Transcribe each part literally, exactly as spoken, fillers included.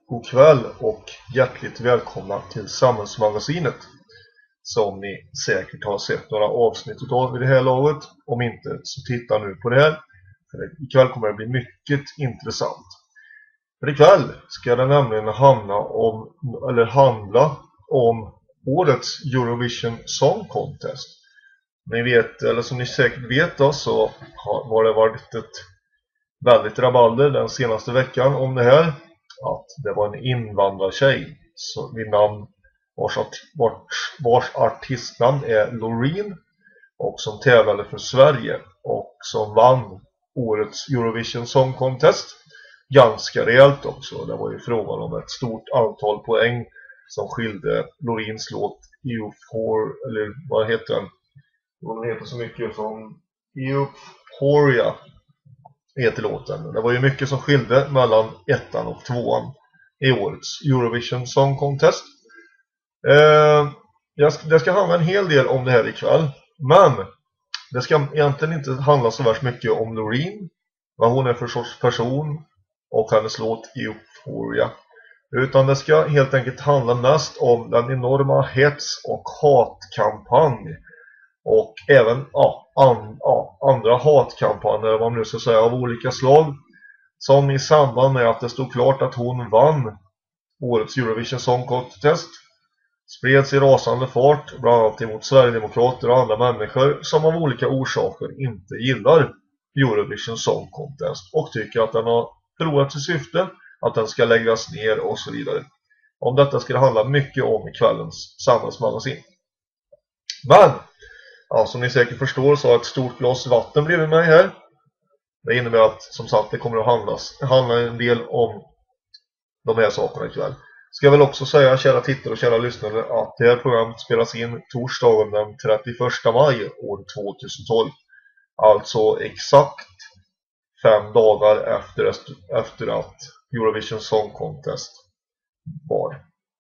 god kväll och hjärtligt välkomna till Samhällsmagasinet, som ni säkert har sett några avsnitt av vid det här laget. Om inte, så titta nu på det här, för ikväll kommer det bli mycket intressant. För ikväll ska det nämligen handla om, eller handla om årets Eurovision Song Contest. Ni vet, eller som ni säkert vet då, så har det varit ett väldigt rabalder den senaste veckan om det här. Att det var en invandrartjej så vid namn vars, vars, vars artistnamn är Loreen, och som tävlade för Sverige och som vann årets Eurovision Song Contest ganska rejält också. Det var ju frågan om ett stort antal poäng som skilde Loreens låt Euphoria, eller vad heter den? Den heter så mycket som Euphoria heter låten. Det var ju mycket som skilde mellan ettan och tvåan i årets Eurovision Song Contest. Eh, jag ska, det ska handla en hel del om det här ikväll. Men det ska egentligen inte handla så värst mycket om Loreen, vad hon är för sorts person och hennes låt Euphoria. Utan det ska helt enkelt handla mest om den enorma hets- och hatkampanj. Och även ja, an, ja, andra hatkampanjer, vad man nu ska säga, av olika slag. Som i samband med att det stod klart att hon vann årets Eurovision Song Contest spreds i rasande fart, bland annat emot Sverigedemokrater och andra människor som av olika orsaker inte gillar Eurovision Song Contest och tycker att den har förlorat sitt syfte, att den ska läggas ner och så vidare. Om detta ska det handla mycket om i kvällens Samhällsmagasin. Men ja, som ni säkert förstår så har ett stort glas vatten bredvid mig här. Det innebär att, som sagt, det kommer att handlas, handla en del om de här sakerna ikväll. Ska jag väl också säga, kära tittare och kära lyssnare, att det här programmet spelas in torsdagen den trettioförsta maj år tvåtusentolv. Alltså exakt fem dagar efter, efter att Eurovision Song Contest var.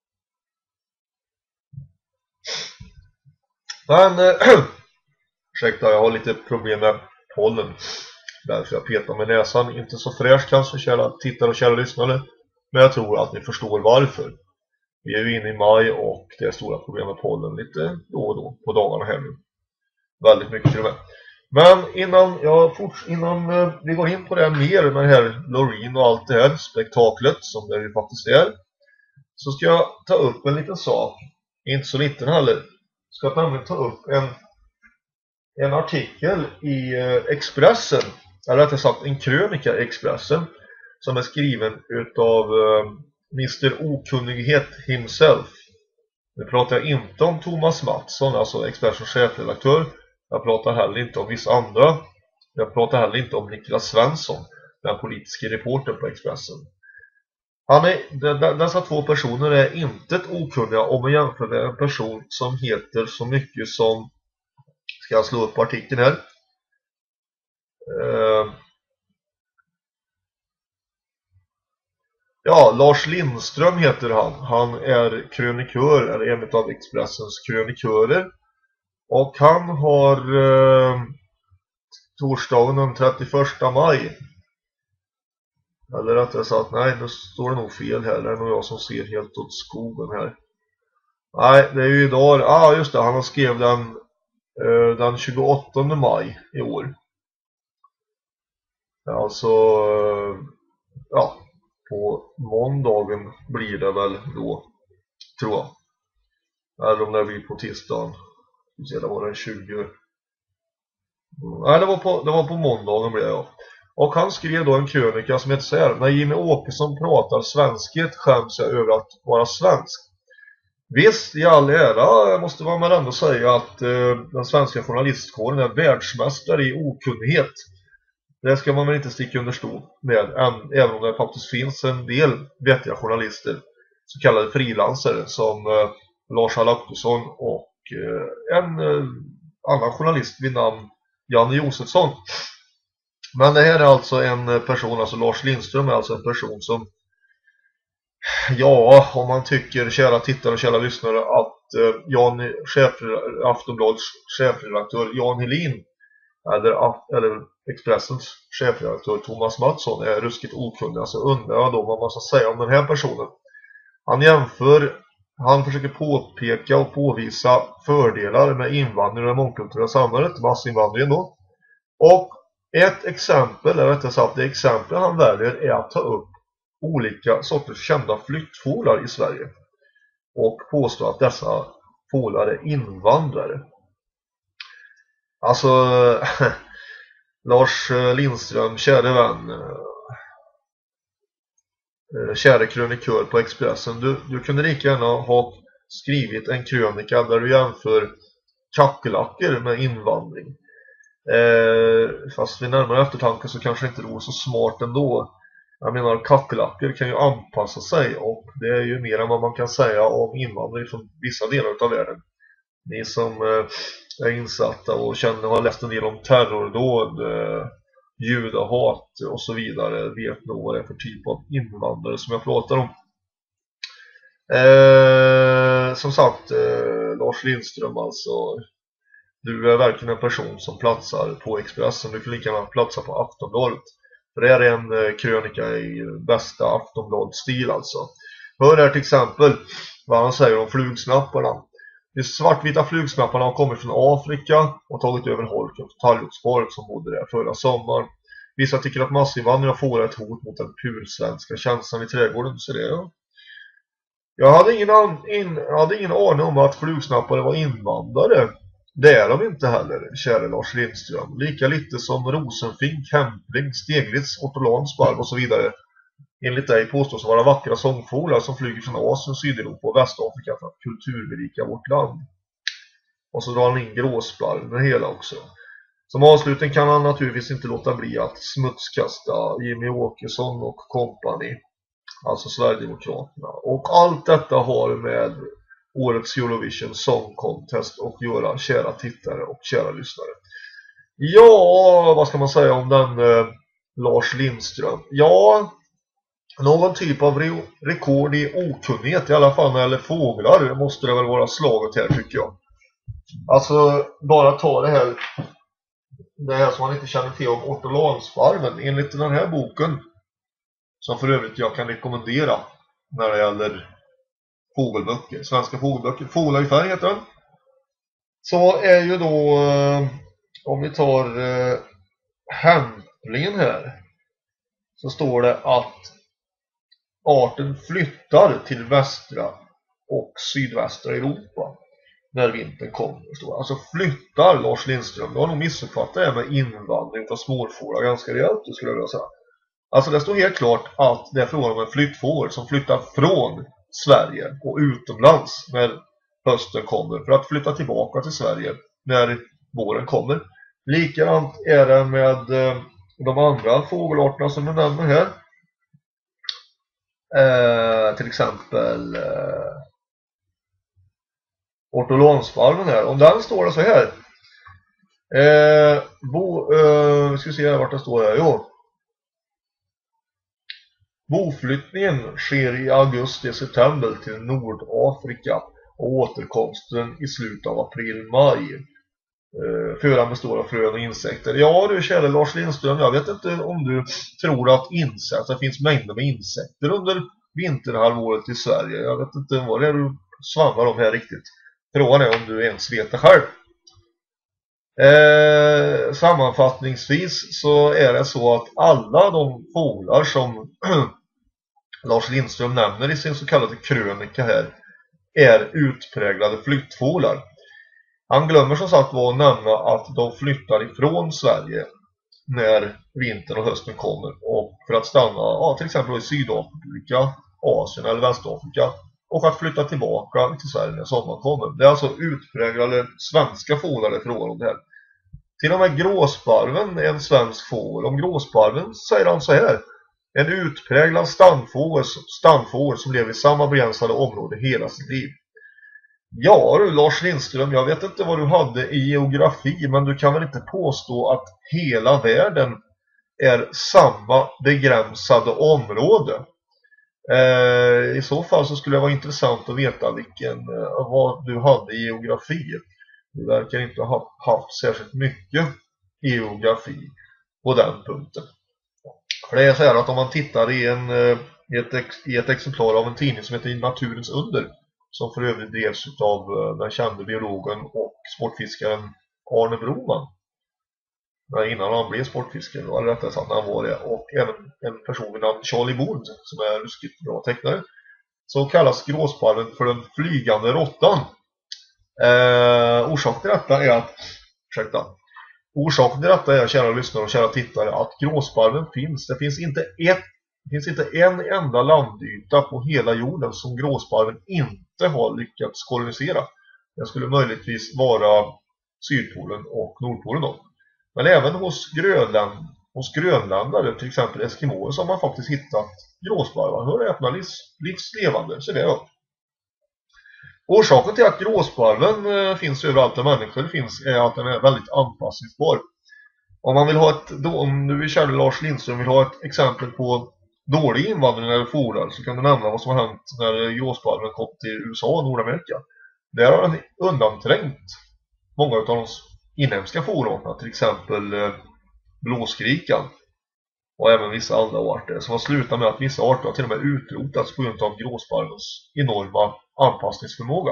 Men, äh, ursäkta, jag har lite problem med pollen. Därför jag petar med näsan. Inte så fräscht kanske, kära tittare och kära lyssnare. Men jag tror att ni förstår varför. Vi är ju inne i maj och det är stora problem med pollen lite då och då på dagarna här nu. Väldigt mycket till och med. Men innan, jag forts- innan eh, vi går in på det mer med det här Loreen och allt det här spektaklet som det ju faktiskt är, så ska jag ta upp en liten sak. Inte så liten heller. Ska jag nämligen ta upp en, en artikel i eh, Expressen, eller rättare sagt en krönika i Expressen, som är skriven utav eh, mister Okunnighet himself. Nu pratar jag inte om Thomas Mattsson, alltså Expressens chefredaktör. Jag pratar heller inte om vissa andra. Jag pratar heller inte om Niklas Svensson, den politiska reportern på Expressen. Han är, d- d- dessa två personer är inte ett okunniga om man jämför med en person som heter så mycket som, ska jag slå upp artikeln här. Uh, ja, Lars Lindström heter han. Han är krönikör, eller en av Expressens krönikörer. Och han har uh, torsdagen den trettioförsta maj, eller rättare sagt, nej, nu står det nog fel här. Det är nog jag som ser helt åt skogen här. Nej, det är ju idag. Ja, ah, just det. Han har skrivit den, eh, den tjugoåttonde maj i år. Alltså, eh, ja, på måndagen blir det väl då, tror jag. Eller om det blir på tisdagen. Det var den tjugo. Nej, det var på, det var på måndagen blev jag. Och han skrev då en krönika som heter så här: när Jimmy Åkesson pratar svenskhet skäms jag över att vara svensk. Visst, i all ära måste man ändå säga att eh, den svenska journalistkåren är världsmästare i okunnighet. Det ska man väl inte sticka under stol med, även om det faktiskt finns en del vettiga journalister, så kallade frilansare, som eh, Lars Adaktusson och eh, en eh, annan journalist vid namn Janne Josefsson. Men det här är alltså en person, alltså Lars Lindström är alltså en person som, ja, om man tycker, kära tittare och kära lyssnare, att eh, Jan, chef, Aftonbladets chefredaktör Jan Helin eller, eller Expressens chefredaktör Thomas Mattsson är ruskigt okunnig, så undrar jag då vad man ska säga om den här personen. Han jämför, han försöker påpeka och påvisa fördelar med invandring i det mångkulturella samhället, massinvandringen då. Och ett exempel, eller rättare sagt det exempel han väljer är att ta upp olika sorters kända flyktfåglar i Sverige och påstå att dessa fåglar är invandrare. Alltså Lars Lindström, käre vän, käre krönikör på Expressen, du, du kunde lika gärna ha skrivit en krönika där du jämför kackerlackor med invandring. Eh, fast vid närmare eftertanke så kanske inte det vore så smart ändå. Jag menar, kackerlackor kan ju anpassa sig, och det är ju mer än vad man kan säga om invandring från vissa delar av världen. Ni som eh, är insatta och känner, har läst en del om terrordåd, eh, judahat och så vidare, vet nog vad det är för typ av invandrare som jag pratar om. Eh, som sagt, eh, Lars Lindström alltså, du är verkligen en person som platsar på Expressen. Du kan lika gärna platsa på Aftonbladet. För det är en eh, krönika i bästa Aftonbladet-stil alltså. Hör här till exempel vad han säger om flugsnapparna. De svartvita flugsnapparna har kommit från Afrika och tagit över holken på Talgotsborg som bodde där förra sommaren. Vissa tycker att massinvandring har fått ett hot mot den pursvenska känslan i trädgården. Så det, ja. Jag hade ingen, an, in, hade ingen aning om att flugsnappare var invandrare. Det är de inte heller, kära Lars Lindström. Lika lite som rosenfink, hämpling, steglitz, ortolansparv och så vidare. Enligt dig påstås vara vackra sångfåglar som flyger från Asien, Sydeuropa och Västafrika för att kulturberika vårt land. Och så drar han in gråsparv med hela också. Som avslutning kan han naturligtvis inte låta bli att smutskasta Jimmy Åkesson och kompani, alltså Sverigedemokraterna. Och allt detta har med årets Eurovision Song Contest och göra, kära tittare och kära lyssnare. Ja, vad ska man säga om den eh, Lars Lindström? Ja, någon typ av re rekord i okunnighet, i alla fall när det gäller fåglar, måste det väl vara slaget här, tycker jag. Alltså, bara ta det här det här som man inte känner till om ortolansparven. Enligt den här boken, som för övrigt jag kan rekommendera när det gäller fågelböcker, svenska fågelböcker, Fåglar i färg heter den. Så är ju då, om vi tar eh, hämplingen här, så står det att arten flyttar till västra och sydvästra Europa när vintern kommer. Alltså flyttar, Lars Lindström. Du har nog missuppfattat det med invandring av småfåglar ganska rejält, skulle jag vilja säga. Alltså det står helt klart att det är frågan om en flyttfågel som flyttar från Sverige och utomlands när hösten kommer för att flytta tillbaka till Sverige när våren kommer. Likadant är det med eh, de andra fågelarterna som du nämner här. Eh, till exempel eh, ortolansparven här. Om den står det så här. Eh, bo, eh, vi ska se här vart det står här. Jo. Boflyttningen sker i augusti-september till Nordafrika och återkomsten i slutet av april-maj. Eh, födan består av frön och insekter. Ja du, kära Lars Lindström, jag vet inte om du tror att insekter, det finns mängder med insekter under vinterhalvåret i Sverige. Jag vet inte vad det är du svammar om här riktigt. Frågan är om du ens vet det själv. Eh, sammanfattningsvis så är det så att alla de fåglar som Lars Lindström nämner i sin så kallade krönika här är utpräglade flyttfåglar. Han glömmer som sagt var att nämna att de flyttar ifrån Sverige när vintern och hösten kommer och för att stanna ja, till exempel i Sydafrika, Asien eller Västafrika och att flytta tillbaka till Sverige när sommaren kommer. Det är alltså utpräglade svenska fåglar det är frågan om det här. Till och med gråsparven är en svensk fågel. Om gråsparven säger han så här: en utpräglad stamfågel, stamfågel som lever i samma begränsade område hela sitt liv. Ja du Lars Lindström, jag vet inte vad du hade i geografi, men du kan väl inte påstå att hela världen är samma begränsade område. Eh, I så fall så skulle det vara intressant att veta vilken, eh, vad du hade i geografi. Du verkar inte ha haft särskilt mycket geografi. på den punkten. För det är så här att om man tittar i, en, i, ett, ex, i ett exemplar av en tidning som heter Naturens under, som för övrigt drevs av den kände biologen och sportfiskaren Arne Broman, innan han blev sportfiskare, eller rättare sagt när han var det, och även en person vid namn Charlie Bond som är ruskigt bra tecknare, så kallas gråsparven för den flygande råttan. Eh, orsaken till detta är att ursäkta, orsaken till detta är, kära lyssnare och kära tittare, att gråsparven finns. Det finns inte ett Det finns inte en enda landyta på hela jorden som gråsparven inte har lyckats kolonisera. Det skulle möjligtvis vara Sydpolen och Nordpolen då. Men även hos, Grönland, hos grönländare, till exempel Eskimoer, så har man faktiskt hittat gråsparvar. Hör öppna livs, livslevande, så det är det. Orsaken till att gråsparven eh, finns överallt där människor finns är att den är väldigt anpassningsbar. Om man vill ha ett, då, om du, kära Lars Lindström, vill ha ett exempel på dålig invandring eller fåglar, så kan du nämna vad som har hänt när gråsparven kom till U S A och Nordamerika. Där har den undanträngt många av de inhemska fåglarna, till exempel eh, blåskrikan och även vissa andra arter, som har slutat med att vissa arter har till och med utrotats på grund av gråsparvens enorma anpassningsförmåga.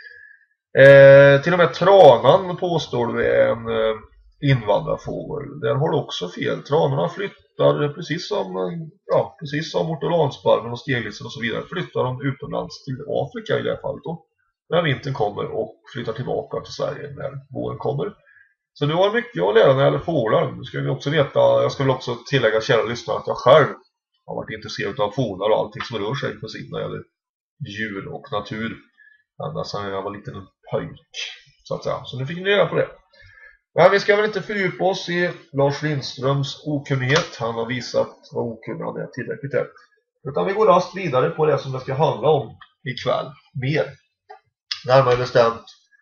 Eh, till och med tranan påstår du är en eh, invandrarfågel. Där har du också fel. Tranorna flyttar precis som, ja, precis som ortolansparven och steglitsen och så vidare, flyttar de utomlands till Afrika i det här fallet då, när vintern kommer, och flyttar tillbaka till Sverige när våren kommer. Så du har mycket att lära när det gäller fåglar. Du ska också veta, jag ska väl också tillägga, kära lyssnare, att jag själv har varit intresserad av fåglar och allting som rör sig på sidan när det gäller djur och natur ända sedan jag var liten pojk, så att säga. Så nu fick ni reda på det. Men vi ska väl inte fördjupa oss i Lars Lindströms okunnighet. Han har visat vad okunnig han är tillräckligt här. Utan vi går rast vidare på det som det ska handla om ikväll. Mer. Närmare bestämt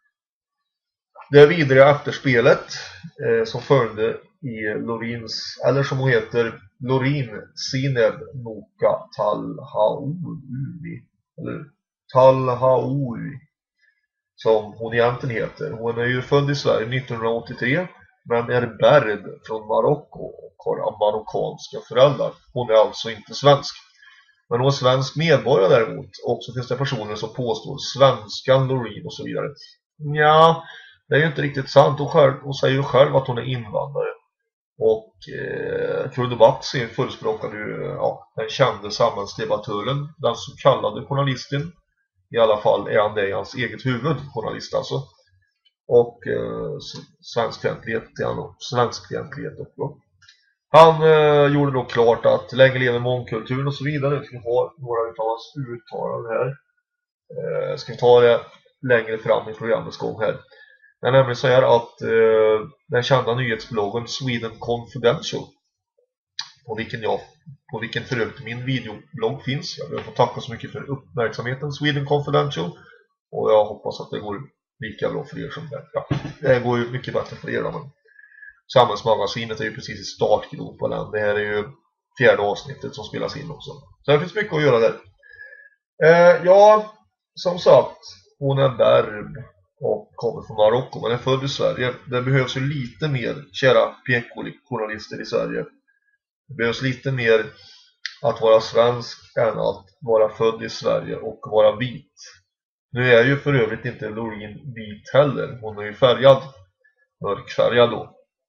det vidare efterspelet eh, som följde i Lorins, eller som hon heter, Lorin Sineb Noka Talhaoui, eller Talhaoui, som hon egentligen heter. Hon är ju född i Sverige nittonhundraåttiotre, men är bärd från Marocko och har marockanska föräldrar. Hon är alltså inte svensk. Men hon är svensk medborgare däremot. Och så finns det personer som påstår svenskan Lorin och så vidare. Ja, det är ju inte riktigt sant. Hon, själv, hon säger ju själv att hon är invandrare. Och eh, Kurdobatsi förespråkade ju ja, den kände samhällsdebattören, den så kallade journalisten. I alla fall är han det i hans eget huvud, journalist alltså. Och eh, svenskfientlighet till honom. Svenskfientlighet också. Han eh, gjorde då klart att länge lever mångkulturen och så vidare. Vi ska ha några av hans uttalanden här. Eh, ska vi ta det längre fram i programmets gång här. Det är nämligen så här att eh, den kända nyhetsbloggen Sweden Confidential, på vilken jag på vilken för övrigt min videoblogg finns. Jag vill få tacka så mycket för uppmärksamheten, Sweden Confidential, och jag hoppas att det går lika bra för er som det. Ja, det går ju mycket bättre för er, men Samhällsmagasinet är ju precis i startgropen. Det här är ju fjärde avsnittet som spelas in också. Så det finns mycket att göra där. Eh, ja, som sagt, hon är berb och kommer från Marocko, men är född i Sverige. Det behövs ju lite mer, kära P K-journalister i Sverige. Det behövs lite mer att vara svensk än att vara född i Sverige och vara vit. Nu är ju för övrigt inte Lorin vit heller. Hon är ju färgad, mörkfärgad då.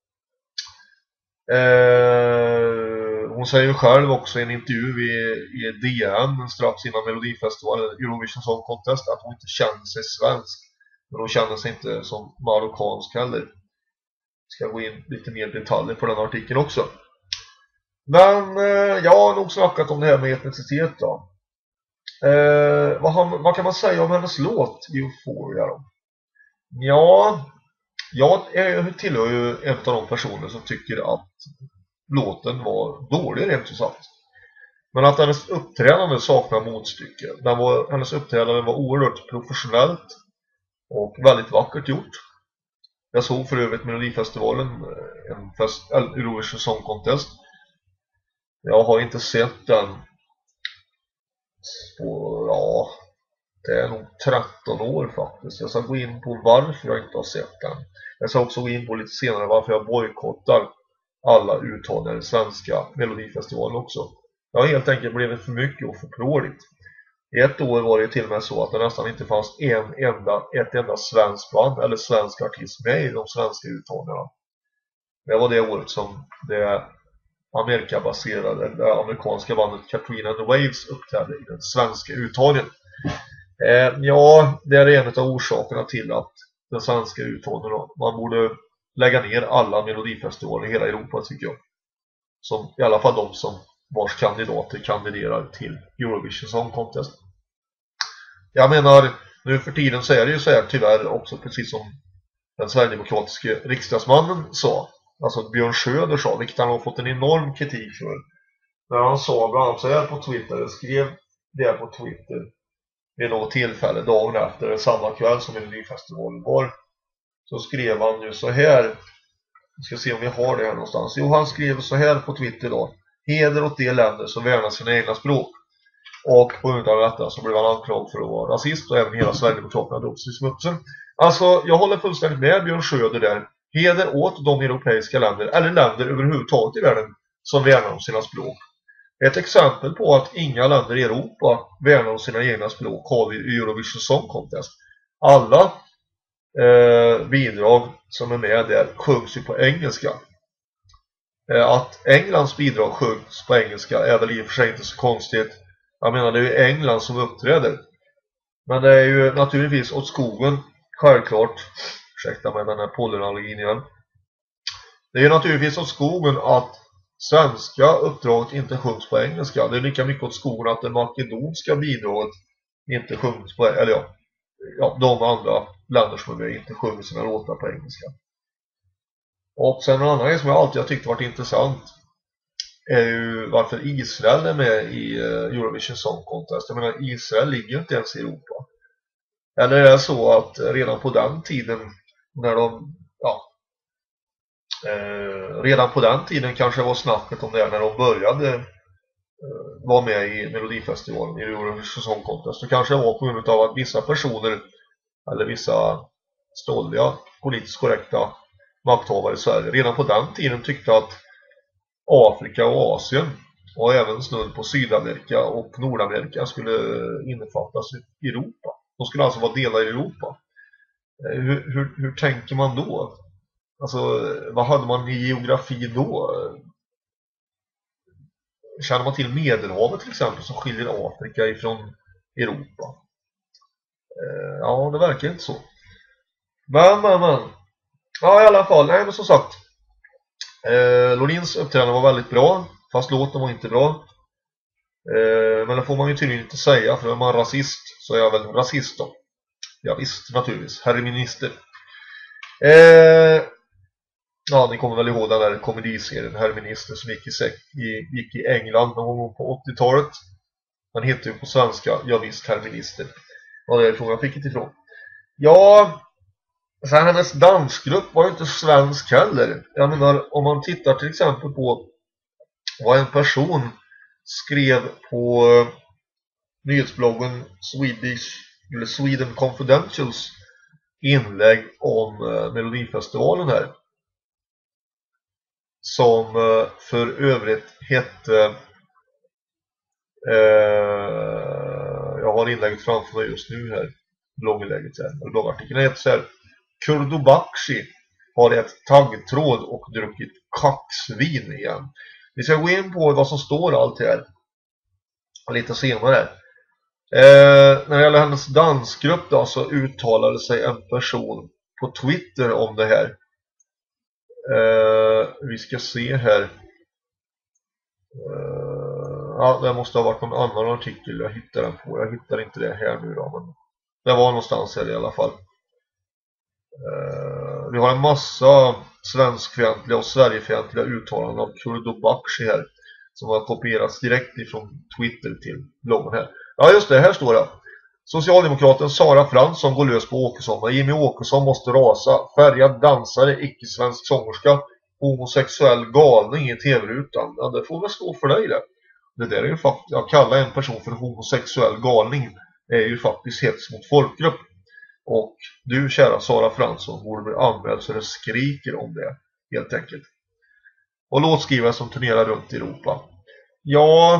Eh, hon säger ju själv också i en intervju i, i D N strax innan Melodifestivalen, Eurovision Song Contest, att hon inte känner sig svensk. Men hon känner sig inte som marockansk heller. Ska gå in lite mer detaljer på den artikeln också. Men eh, jag har nog snackat om det här med etnicitet då. Eh, vad, har, vad kan man säga om hennes låt Euphoria då? Ja, jag tillhör ju en av de personer som tycker att låten var dålig rent så sagt. Men att hennes uppträdande saknar motstycke. Den var, hennes uppträdande var oerhört professionellt och väldigt vackert gjort. Jag såg för övrigt Melodifestivalen, en fest, Eurovision Song Contest. Jag har inte sett den på, ja, det är nog tretton år faktiskt. Jag ska gå in på varför jag inte har sett den. Jag ska också gå in på lite senare varför jag bojkottar alla uttagningar i svenska Melodifestivalen också. Det har helt enkelt blivit för mycket och för pråligt. Ett år var det till och med så att det nästan inte fanns en enda, ett enda svensk band eller svensk artist med i de svenska uttagningarna. Det var det året som det Amerikabaserade, det amerikanska bandet Katrina and the Waves uppträdde i den svenska uttagningen. Eh, ja, det är en av orsakerna till att den svenska uttagningen, man borde lägga ner alla melodifestivaler i hela Europa, tycker jag. Som i alla fall de som vars kandidater kandiderar till Eurovision Song Contest. Jag menar, nu för tiden så är det ju så här tyvärr också, precis som den sverigedemokratiska riksdagsmannen sa, alltså Björn Söder sa, vilket han har fått en enorm kritik för. När han sa bland annat så här på Twitter, skrev det på Twitter vid något tillfälle dagen efter, samma kväll som Melodifestivalen var, så skrev han ju så här, vi ska se om vi har det här någonstans. Jo, han skrev så här på Twitter då: heder åt de länder som värnar sina egna språk. Och på grund av detta så blev han anklagad för att vara rasist, och även hela Sverigedemokraterna drog sig i smutsen. Alltså, jag håller fullständigt med Björn Söder där. Heder åt de europeiska länder, eller länder överhuvudtaget i världen, som värnar om sina språk. Ett exempel på att inga länder i Europa värnar om sina egna språk har vi i Eurovision Song Contest. Alla eh, bidrag som är med där sjungs ju på engelska. Eh, att Englands bidrag sjungs på engelska är väl i och för sig inte så konstigt. Jag menar, det är ju England som uppträder. Men det är ju naturligtvis åt skogen, självklart. Ursäkta mig den här pollenallergin igen. Det är ju naturligtvis åt skogen att svenska uppdraget inte sjungs på engelska. Det är lika mycket åt skogen att det makedonska bidraget inte sjungs på, eller ja, ja de andra länder som är med inte sjunger sina låtar på engelska. Och sen en annan grej som jag alltid har tyckt varit intressant är ju varför Israel är med i Eurovision Song Contest. Jag menar, Israel ligger inte ens i Europa. Eller är det så att redan på den tiden, när de, ja, eh, redan på den tiden kanske var snacket om det när de började eh, vara med i Melodifestivalen, i Eurovision Song Contest. Så kanske det var på grund av att vissa personer, eller vissa ståliga, politiskt korrekta makthavare i Sverige redan på den tiden tyckte att Afrika och Asien och även snudd på Sydamerika och Nordamerika skulle innefattas i Europa. De skulle alltså vara delar i Europa. Hur, hur, hur tänker man då? Alltså, vad hade man i geografi då? Känner man till Medelhavet till exempel som skiljer Afrika ifrån Europa? Ja, det verkar inte så. Men, men, men. Ja, i alla fall. Nej, men som sagt. Eh, Lorins uppträdande var väldigt bra, fast låten var inte bra. Eh, men det får man ju tydligen inte säga, för är man rasist så är jag väl rasist då. Ja visst, naturligtvis. Herre minister. Eh, ja, ni kommer väl ihåg den där komediserien Herre minister som gick i, i, gick i England någon gång på åttiotalet. Den heter ju på svenska, ja visst, Herre minister. Ja, det är frågan jag fick det ifrån. Ja... Så hennes dansgrupp var ju inte svensk heller. Jag menar, om man tittar till exempel på vad en person skrev på nyhetsbloggen Swedish, eller Sweden Confidentials inlägg om Melodifestivalen här. Som för övrigt hette... Eh, jag har inlägget framför mig just nu här. Blogginlägget här. Eller bloggartikeln heter så här: Kurdubakshi har ett taggtråd och druckit kaxvin igen. Vi ska gå in på vad som står allt här lite senare. Eh, när det gäller hennes dansgrupp då, så uttalade sig en person på Twitter om det här. Eh, vi ska se här. Eh, ja, det måste ha varit någon annan artikel jag hittar den på. Jag hittar inte det här nu då, men det var någonstans här i alla fall. Uh, vi har en massa svenskfientliga och sverigefientliga uttalanden av Kurdubakshi här, som har kopierats direkt ifrån Twitter till bloggen här. Ja just det, här står det: Socialdemokraten Sara Fransson går lös på Åkesson. Jimmy Åkesson måste rasa. Färgad dansare, icke-svensk sångerska, homosexuell galning i tv-rutan. Ja, det får väl stå för dig det. Det där är ju faktiskt, att kalla en person för homosexuell galning är ju faktiskt hets mot folkgrupp. Och du, kära Sara Fransson, borde bli anmäld så det skriker om det, helt enkelt. och låtskrivare som turnerar runt i Europa. Ja,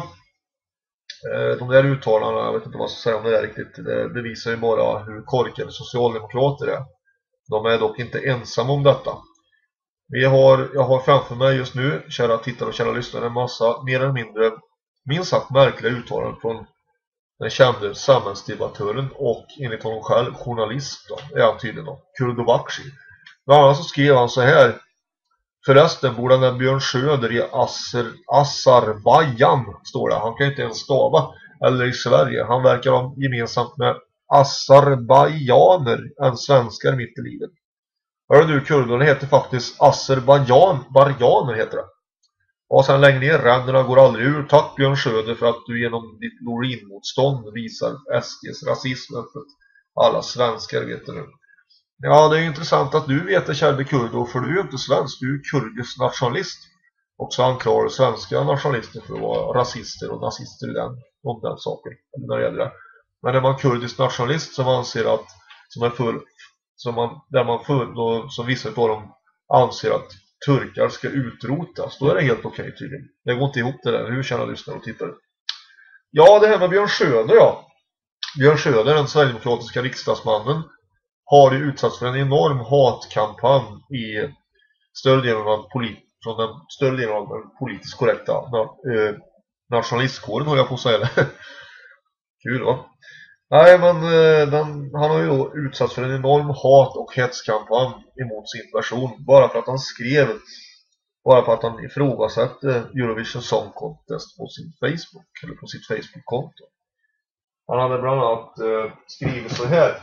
de där uttalarna, jag vet inte vad jag ska säga om det där riktigt. Det bevisar ju bara hur korkade socialdemokrater är. De är dock inte ensamma om detta. Vi har, jag har framför mig just nu, kära tittare och kära lyssnare, en massa mer eller mindre minst sagt märkliga uttalanden från den kände samhällsdebattören och enligt honom själv journalist då, är han tydligen då, Kurdobakhshi. Bland annat så skrev han så här: förresten borde den Björn Söder i Azer, Azerbaijan, står det. Han kan inte ens stava. Eller i Sverige. Han verkar ha gemensamt med azerbaijaner än svenskar mitt i livet. Hör du, kurderna heter faktiskt Azerbaijan, Barjaner heter det. Och sen längre ner, ränderna går aldrig ur. Tack Björn Söder för att du genom ditt Lorin-motstånd visar S D:s rasism öppet. Alla svenskar vet det nu. Ja, det är intressant att du vet det, Kärbe Kurdo, för du är ju inte svensk, du är kurdisk nationalist. Och så anklagar svenska nationalister för att vara rasister och nazister i den, om den saken, när det gäller det. Men är man kurdisk nationalist som anser att, som är full, som man, där man full, då, som vissa av dem anser att turkar ska utrotas, då är det helt okej okay, tydligen. Det går inte ihop det där, hur känner lyssnare och tittare? Ja, det här med Björn Söder, ja. Björn Söder, den sverigedemokratiska riksdagsmannen, har ju utsatts för en enorm hatkampanj i större delen av polit från den större delen av den politiskt korrekta eh, nationalistkåren, håller jag på att säga det. Kul va? Nej, men eh, den, han har ju då utsatts för en enorm hat- och hetskampanj emot sin person, bara för att han skrev, bara för att han ifrågasatte Eurovision Song Contest på sin Facebook, eller på sitt Facebook-konto. Han hade bland annat eh, skrivit så här.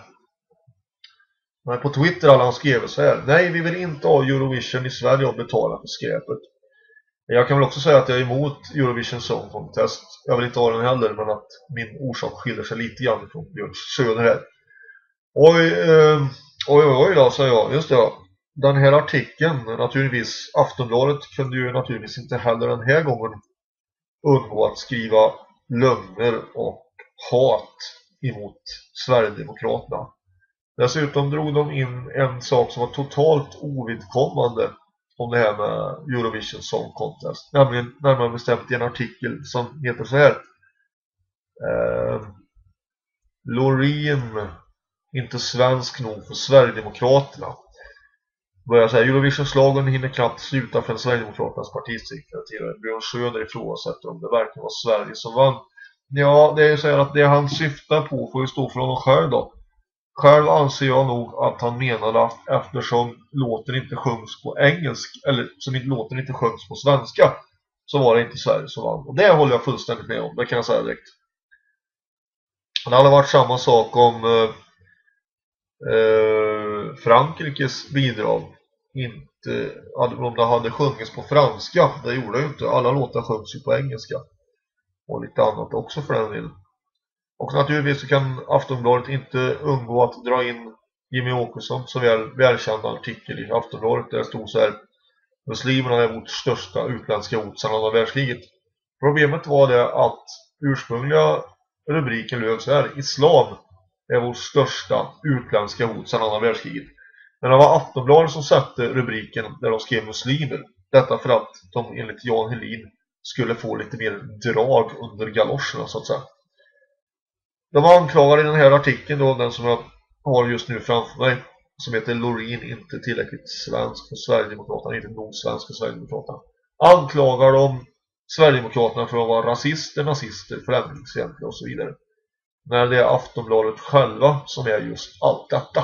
Men på Twitter hade han skrivit så här: nej, vi vill inte ha Eurovision i Sverige och betala för skräpet. Jag kan väl också säga att jag är emot Eurovision Song Contest. Jag vill inte ha den heller, men att min orsak skiljer sig lite grann från Björn Söder här. Oj, eh, oj, oj, oj då, sa jag. Just det, den här artikeln, naturligtvis, Aftonbladet kunde ju naturligtvis inte heller den här gången undgå att skriva lögner och hat emot Sverigedemokraterna. Dessutom drog de in en sak som var totalt ovidkommande om det här med Eurovision Song Contest. Nämligen närmare bestämt i en artikel som heter så här. Eh, Lorin, inte svensk nog för Sverigedemokraterna. Börjar säga, Eurovision-slagen hinner knappt sluta för en Sverigedemokraternas partisekreterare. Björn Söder ifrågasätter om det verkligen var Sverige som vann. Ja, det är ju så här att det han syftar på får ju stå för honom själv då. Själv anser jag nog att han menade att eftersom låten inte sjungs på engelsk, eller som inte låten inte sjungs på svenska, så var det inte Sverige som vann. Och det håller jag fullständigt med om, det kan jag säga direkt. Det hade varit samma sak om eh, eh, Frankrikes bidrag. Inte, om det hade sjungits på franska, det gjorde ju inte. Alla låtar sjungs ju på engelska. Och lite annat också för den delen. Och naturligtvis så kan Aftonbladet inte undgå att dra in Jimmy Åkesson som väl välkänd artikel i Aftonbladet där det stod så här: muslimerna är vårt största utländska hot sedan andra världskriget. Problemet var det att ursprungliga rubriken löd så här: islam är vårt största utländska hot sedan andra världskriget. Men det var Aftonbladet som satte rubriken där de skrev muslimer. Detta för att de enligt Jan Helin skulle få lite mer drag under galoscherna så att säga. De anklagar i den här artikeln då, den som jag har just nu framför mig, som heter Lorin, inte tillräckligt svensk för Sverigedemokraterna, inte nog svensk för Sverigedemokraterna, anklagar de Sverigedemokraterna för att vara rasister, nazister, främlingsfientliga och så vidare. När det är Aftonbladet själva som är just allt detta.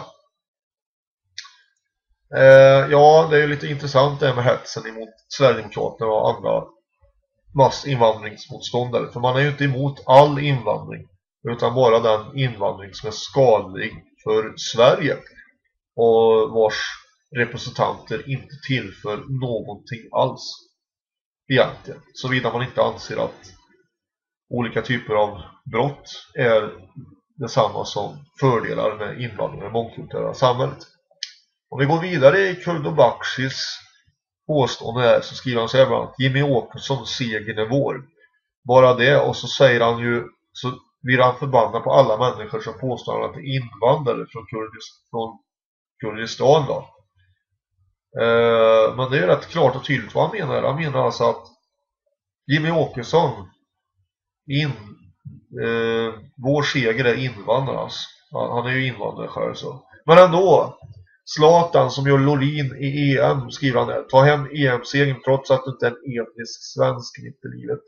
Eh, ja, det är ju lite intressant det med hetsen emot Sverigedemokraterna och andra massinvandringsmotståndare. För man är ju inte emot all invandring, utan bara den invandring som är skadlig för Sverige och vars representanter inte tillför någonting alls egentligen, såvida man inte anser att olika typer av brott är detsamma som fördelar med invandring i mångkulturella samhället. Om vi går vidare i Kurdobakshis påstående här, så skriver han så här bland annat: Jimmy Åkesson, segern är vår. Bara det, och så säger han ju, så blir han förbannad på alla människor som påstår att det är invandrare från, Kurdist, från Kurdistan då. Eh, men det är rätt klart och tydligt vad han menar. Han menar alltså att Jimmy Åkesson in, eh, vår seger är invandrarnas. Han, han är ju invandrare själv så. Men ändå, Zlatan som gör Lorin i E M, skriver han där, ta hem E M-segern trots att det inte är en etnisk svensk mitt i livet.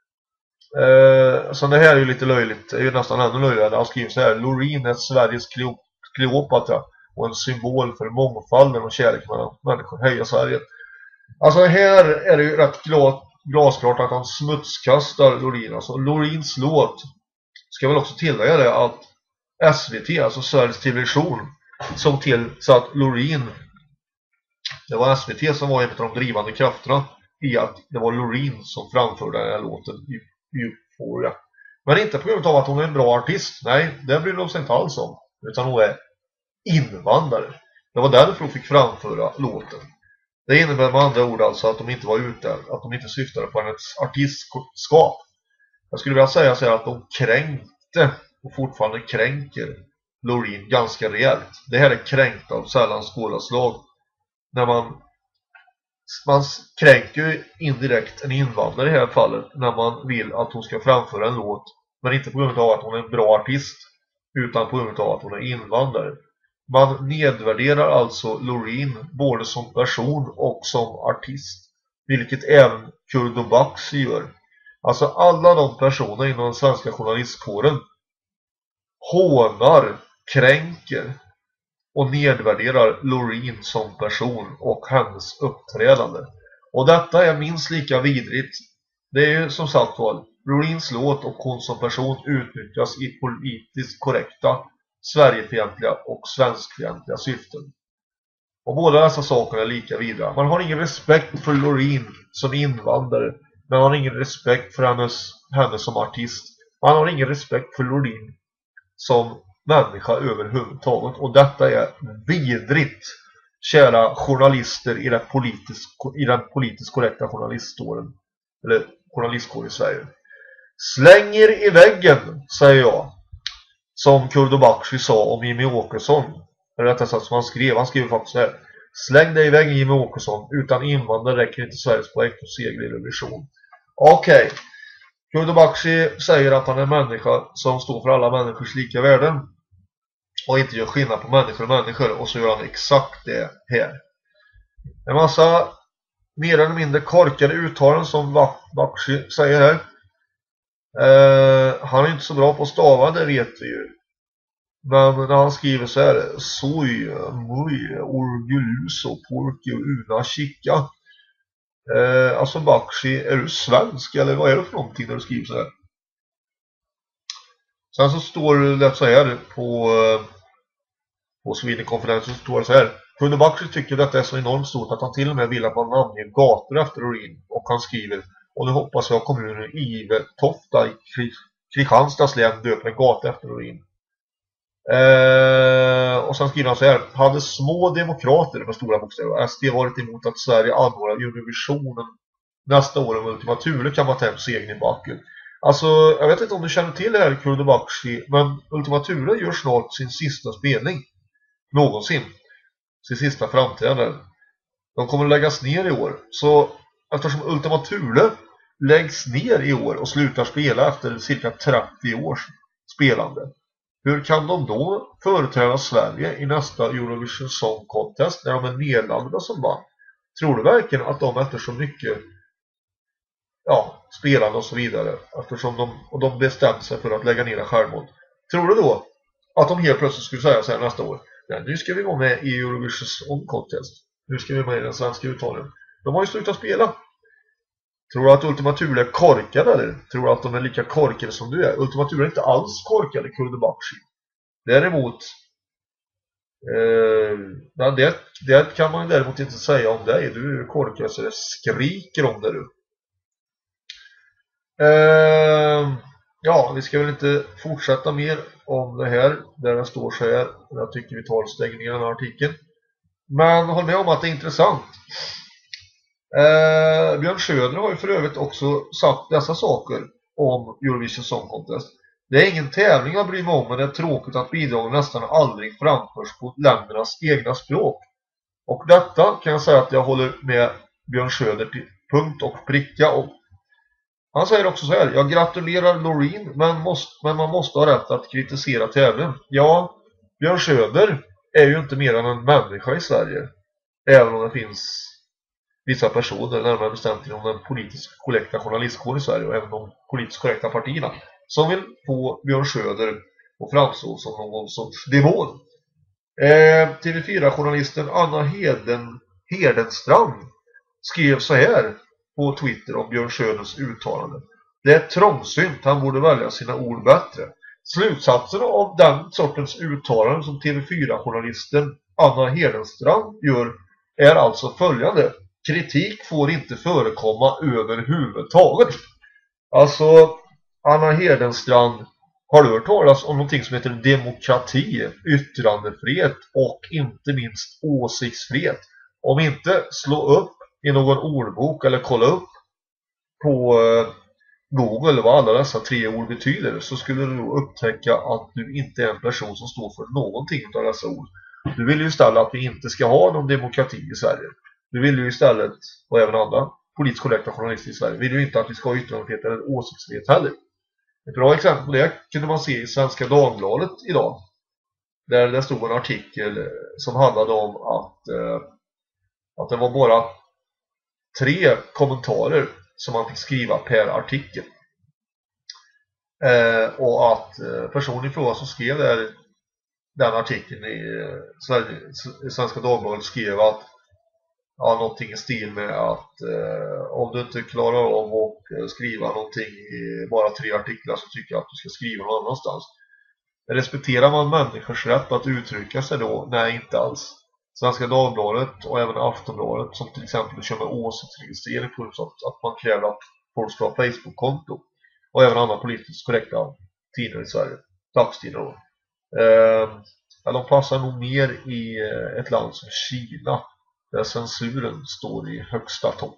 Eh, så det här är ju lite löjligt. Det är ju nästan ännu löjligare. Han skriver så här: Lorin är Sveriges Kleopatra och en symbol för mångfalden och kärlek mellan människor. Heja Sverige. Alltså här är det ju rätt glasklart att han smutskastar Lorin. Alltså Lorins låt, ska väl också tillägga det, att S V T, alltså Sveriges Television, som till så att Lorin, det var S V T som var en av de drivande krafterna i att det var Lorin som framförde den här låten i Euphoria. Men inte på grund av att hon är en bra artist. Nej, det bryr de sig inte alls om. Utan hon är invandrare. Det var därför hon fick framföra låten. Det innebär med andra ord alltså att de inte var ute, att de inte syftade på hennes artistskap. Jag skulle vilja säga så här att de kränkte och fortfarande kränker Lorin ganska rejält. Det här är kränkt av sällan skådad slag. När man man kränker ju indirekt en invandrare i det här fallet när man vill att hon ska framföra en låt, men inte på grund av att hon är en bra artist utan på grund av att hon är invandrare. Man nedvärderar alltså Lorin både som person och som artist, vilket även Kurdo Baxi gör. Alltså alla de personer inom den svenska journalistkåren hånar, kränker och nedvärderar Lorin som person och hennes uppträdande. Och detta är minst lika vidrigt. Det är ju som sagt var, Lorins låt och hon som person utnyttjas i politiskt korrekta, Sverigefientliga och svenskfientliga syften. Och båda dessa saker är lika vidriga. Man har ingen respekt för Lorin som invandrare. Man har ingen respekt för hennes, hennes som artist. Man har ingen respekt för Lorin som människa överhuvudtaget. Och detta är vidrigt, kära journalister i den politiskt, i den politiskt korrekta journalistkåren. Eller journalistkår i Sverige. Släng er i väggen, säger jag. Som Kurdo Baxi sa om Jimmy Åkesson. Eller rättare sagt som han skrev. Han skrev faktiskt här: släng dig i väggen Jimmy Åkesson. Utan invandrare räcker inte Sveriges poäng för seger i Eurovision. Okej. Okay. Kurdo Baxi säger att han är en människa som står för alla människors lika värden. Och inte gör skillnad på människor och människor. Och så gör han exakt det här. En massa mer eller mindre korkade uttalanden som Baxi säger här. Uh, han är inte så bra på att stava, det vet vi ju. Men när han skriver så här: Soy, muy, orguluso, porky och una chica. Uh, alltså Baxi, är du svensk eller vad är det för någonting när du skriver så här? Sen så står det så här på uh, på Sweden-konferensen så står det så här: Kurdo Baxi tycker detta är så enormt stort att han till och med vill att man namnger gator efter Lorin. Och han skriver: och nu hoppas jag kommunen Ivetofta i Kristianstads län döper en gata efter Lorin. Eh, och sen skriver han så här: hade små demokrater med stora bokstäver S D varit emot att Sverige anordnar Eurovisionen nästa år om Ultima Thule kan man ta hem segern i backen. Alltså, jag vet inte om du känner till det här, Kurdo Baxi, men Ultima Thule gör snart sin sista spelning. Någonsin. Sin sista framträdande. De kommer att läggas ner i år. Så eftersom Ultima Thule läggs ner i år och slutar spela efter cirka trettio års spelande, hur kan de då företräda Sverige i nästa Eurovision Song Contest när de är nedlagda som band? Tror du verkligen att de efter så mycket ja, spelande och så vidare, eftersom de, och de bestämde sig för att lägga ner en självmord, tror du då att de helt plötsligt skulle säga så här nästa år: nej, nu ska vi vara med i Eurovision Song Contest, nu ska vi vara med i den svenska uttagningen? De har ju slutat spela. Tror du att Ultima Thule är korkade eller? Tror du att de är lika korkade som du är? Ultima Thule är inte alls korkade, Kurdo Baxi. Däremot eh, det, det kan man däremot inte säga om dig. Du är korkad så det skriker om det du. Eh, ja, vi ska väl inte fortsätta mer om det här där det står så här. Jag tycker vi tar och stänger ner den här artikeln. Men håll med om att det är intressant. Eh, Björn Söder har ju för övrigt också sagt dessa saker om Eurovision Song Contest. Det är ingen tävling jag bryr mig om, men det är tråkigt att bidragen nästan aldrig framförs på ländernas egna språk. Och detta kan jag säga att jag håller med Björn Söder till punkt och pricka om. Han säger också så här: jag gratulerar Loreen, men, måste, men man måste ha rätt att kritisera tävlingen. Ja, Björn Söder är ju inte mer än en människa i Sverige. Även om det finns vissa personer, närmare bestämt inom den politiskt korrekta journalistkåren i Sverige och även de politiskt korrekta partierna, som vill få Björn Söder att framstå som någon sorts demon. Eh, T V fyra-journalisten Anna Heden, Hedenstrand skrev så här på Twitter om Björn Söders uttalande: det är trångsynt, han borde välja sina ord bättre. Slutsatsen av den sortens uttalanden som T V fyra-journalisten Anna Hedenstrand gör är alltså följande: kritik får inte förekomma överhuvudtaget. Alltså, Anna Hedenstrand, har du hört talas om någonting som heter demokrati, yttrandefrihet och inte minst åsiktsfrihet? Om inte, slå upp i någon ordbok eller kolla upp på Google vad alla dessa tre ord betyder, så skulle du upptäcka att du inte är en person som står för någonting av dessa ord. Du vill ju istället att vi inte ska ha någon demokrati i Sverige. Du vill ju istället, och även andra politiskt korrekta journalister i Sverige, vill ju inte att vi ska ha yttrandefrihet eller åsiktsfrihet heller. Ett bra exempel på det kunde man se i Svenska Dagbladet idag. Där det stod en artikel som handlade om att, eh, att det var bara tre kommentarer som man fick skriva per artikel. Eh, och att eh, personen i fråga som skrev där, den artikeln i, eh, i Svenska Dagbladet skrev att ja, någonting i stil med att eh, om du inte klarar av att skriva någonting i bara tre artiklar så tycker jag att du ska skriva någon annanstans. Respekterar man människors rätt att uttrycka sig då? Nej, inte alls. Svenska Dagbladet och även Aftonbladet, som till exempel kör med åsiktsregistrering på så att man kräver att folk ska ha Facebook-konto, och även andra politiskt korrekta tidningar i Sverige, dagstidningar då. Eh, ja, de passar nog mer i ett land som Kina, där censuren står i högsta topp.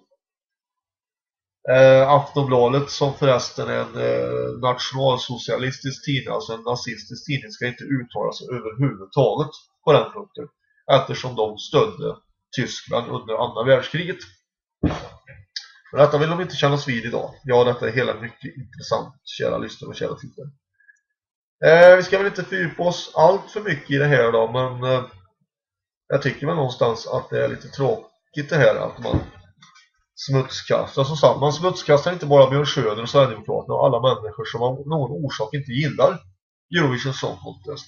Eh, Aftonbladet, som förresten är en eh, nationalsocialistisk tidning, alltså en nazistisk tidning, ska inte uttala sig överhuvudtaget på den punkten, eftersom de stödde Tyskland under andra världskriget. Men detta vill de inte kännas vid idag. Ja, detta är hela mycket intressant, kära lyssnare och kära tittare. Eh, vi ska väl inte fördjupa oss allt för mycket i det här då, men eh, jag tycker väl någonstans att det är lite tråkigt det här att man smutskastar. Som sagt, man smutskastar inte bara Björn Söder och Sverigedemokraterna och alla människor som av någon orsak inte gillar Eurovision Song Contest.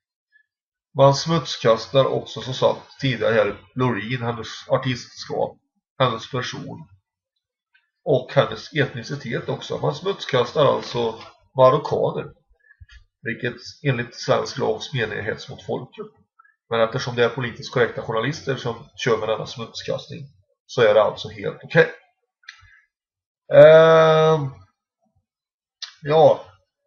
Man smutskastar också, som sagt tidigare här, Loreen, hennes artistskap, hennes person och hennes etnicitet också. Man smutskastar alltså marockaner, vilket enligt svensk lags mening är hets mot folkgrupp. Men eftersom det är politiskt korrekta journalister som kör med denna smutskastning, så är det alltså helt okej. Okay. Uh, ja,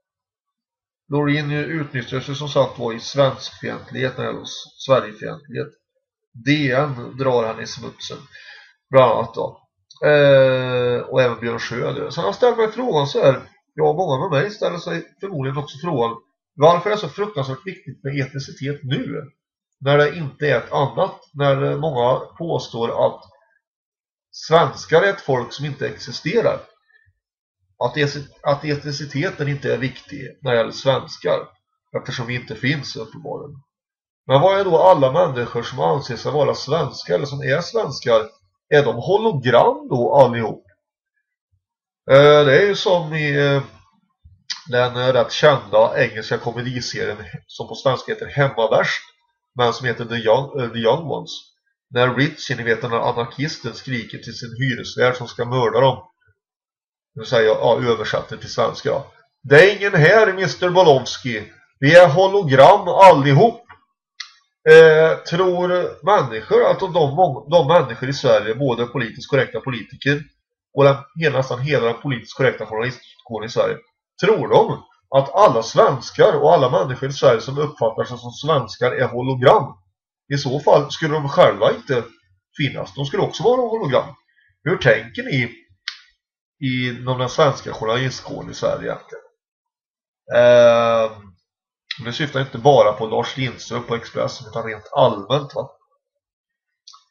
Loreen utnyttjar sig som sagt var i svenskfientlighet eller Sverigefientlighet. D N drar han i smutsen, bland annat då. Uh, och även Björn Söder. Så han ställer mig frågan så här. Ja, många med mig ställer sig förmodligen också frågan: varför är det så fruktansvärt viktigt med etnicitet nu? När det inte är ett annat. När många påstår att svenskar är ett folk som inte existerar. Att, att etniciteten inte är viktig när det gäller svenskar, eftersom vi inte finns uppenbarligen. Men vad är då alla människor som anser sig vara svenskar eller som är svenskar? Är de hologram då allihop? Eh, det är ju som i eh, den rätt kända engelska komediserien som på svenska heter Hemma Värst, men som heter The Young, uh, The Young Ones. När Richie, ni vet den här anarkisten, skriker till sin hyresvärd som ska mörda dem. Nu säger jag, ja, översätter till svenska. Det är ingen här, mister Bolowski. Vi är hologram allihop. Eh, tror människor att de, de, de människor i Sverige, både politiskt korrekta politiker och den, nästan hela den politiskt korrekta journalistkåren i Sverige, tror de att alla svenskar och alla människor i Sverige som uppfattar sig som svenskar är hologram? I så fall skulle de själva inte finnas. De skulle också vara hologram. Hur tänker ni inom den svenska journalistkåren i Sverige egentligen? Eh, det syftar inte bara på Lars Lindström på Expressen, utan rent allmänt, va?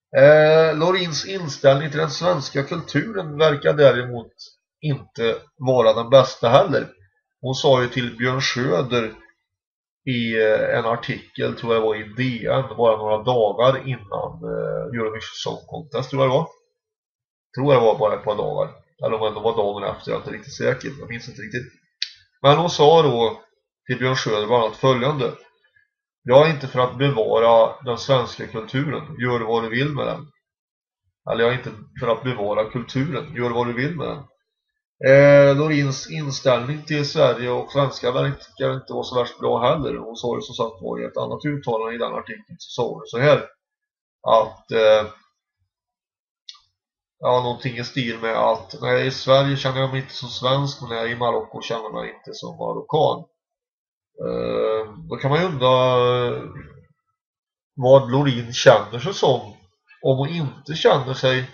Eh, Lorins inställning till den svenska kulturen verkar däremot inte vara den bästa heller. Hon sa ju till Björn Söder i eh, en artikel, tror jag det var i D N, bara några dagar innan eh, Eurovision Song Contest, tror jag det var. Tror jag det var bara ett par dagar. Eller om det var dagen efter, jag är inte riktigt säker. Jag minns inte riktigt. Men hon sa då till Björn Söder bland annat följande: jag är inte för att bevara den svenska kulturen, gör vad du vill med den. Eller jag är inte för att bevara kulturen, gör vad du vill med den. Eh, Lorins inställning till Sverige och svenska verkar inte vara så värst bra heller. Hon sa ju som sagt var i ett annat uttalande i den artikeln, så sa hon så här att eh, ja, någonting i stil med att när jag är i Sverige känner jag mig inte som svensk, men när jag är i Marocko känner jag mig inte som marockan. Eh, då kan man ju undra vad Lorin känner sig som om hon inte känner sig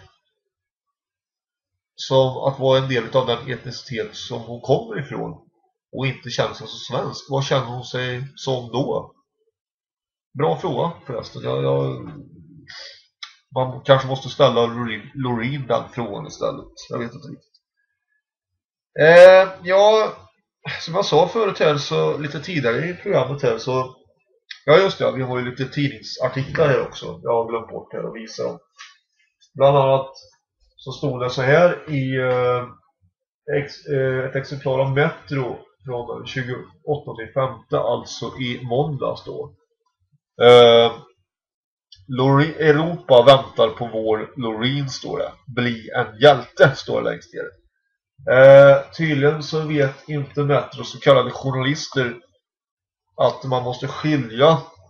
som att vara en del av den etnicitet som hon kommer ifrån och inte känner sig som svensk. Vad känner hon sig som då? Bra fråga förresten. Jag, jag, man kanske måste ställa Lorin, Lorin den frågan istället. Jag vet inte riktigt. Eh, ja, som jag sa förut här, så lite tidigare i programmet här, så ja just det, vi har ju lite tidningsartiklar här också. Jag har glömt bort här och visa dem. Bland annat så stod det så här i eh, ex, eh, ett exemplar av Metro från den tjugoåttonde femte, alltså i måndags då. Eh, Lori, Europa väntar på vår Lorin, står det. Bli en hjälte, står det längst ner. Eh, tydligen så vet inte Metro så kallade journalister att man måste skilja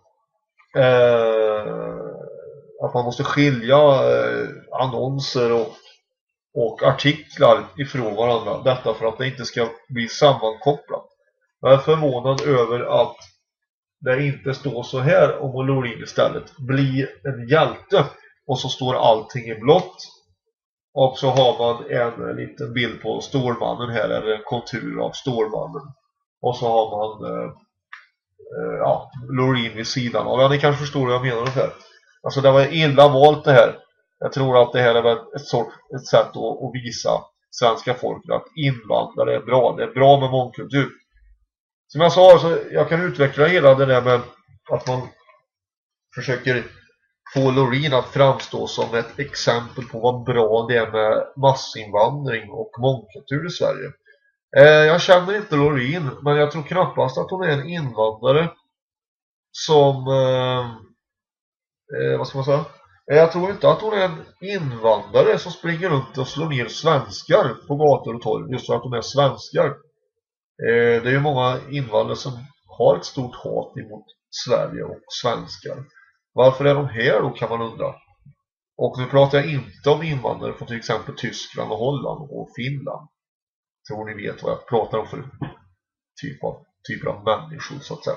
eh, att man måste skilja eh, annonser och, och artiklar ifrån varandra. Detta för att det inte ska bli sammankopplat. Jag är förvånad över att det inte står så här om Lorin istället. Bli en hjälte. Och så står allting i blått. Och så har man en liten bild på Stålmannen här, eller en kontur av Stålmannen. Och så har man eh, eh, ja, Lorin vid sidan av. Ja, ni kanske förstår vad jag menar ungefär. Alltså det var illa valt det här. Jag tror att det här är ett, sort, ett sätt att, att visa svenska folket att invandrare är bra. Det är bra med mångkultur. Som jag sa, så jag kan utveckla hela det där med att man försöker få Lorin att framstå som ett exempel på vad bra det är med massinvandring och mångkultur i Sverige. Eh, jag känner inte Lorin, men jag tror knappast att hon är en invandrare som eh, eh, vad ska man säga? Jag tror inte att hon är en invandrare som springer runt och slår ner svenskar på gator och torg just för att de är svenskar. Eh, det är ju många invandrare som har ett stort hat emot Sverige och svenskar. Varför är de här då, kan man undra. Och nu pratar jag inte om invandrare från till exempel Tyskland och Holland och Finland. Tror ni vet vad jag pratar om för typ av, typer av människor så att säga.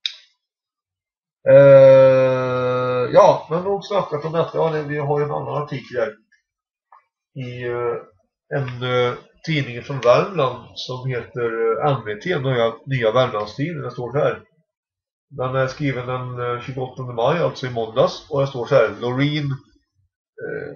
Eh, ja, men nog snackat om detta. Ja, vi har ju en annan artikel här i uh, en uh, tidning från Värmland som heter uh, N V T, Nya, Nya Värmlandstiden. Det står så här. Den är skriven den uh, tjugoåttonde maj, alltså i måndags. Och det står så här. Lorin uh,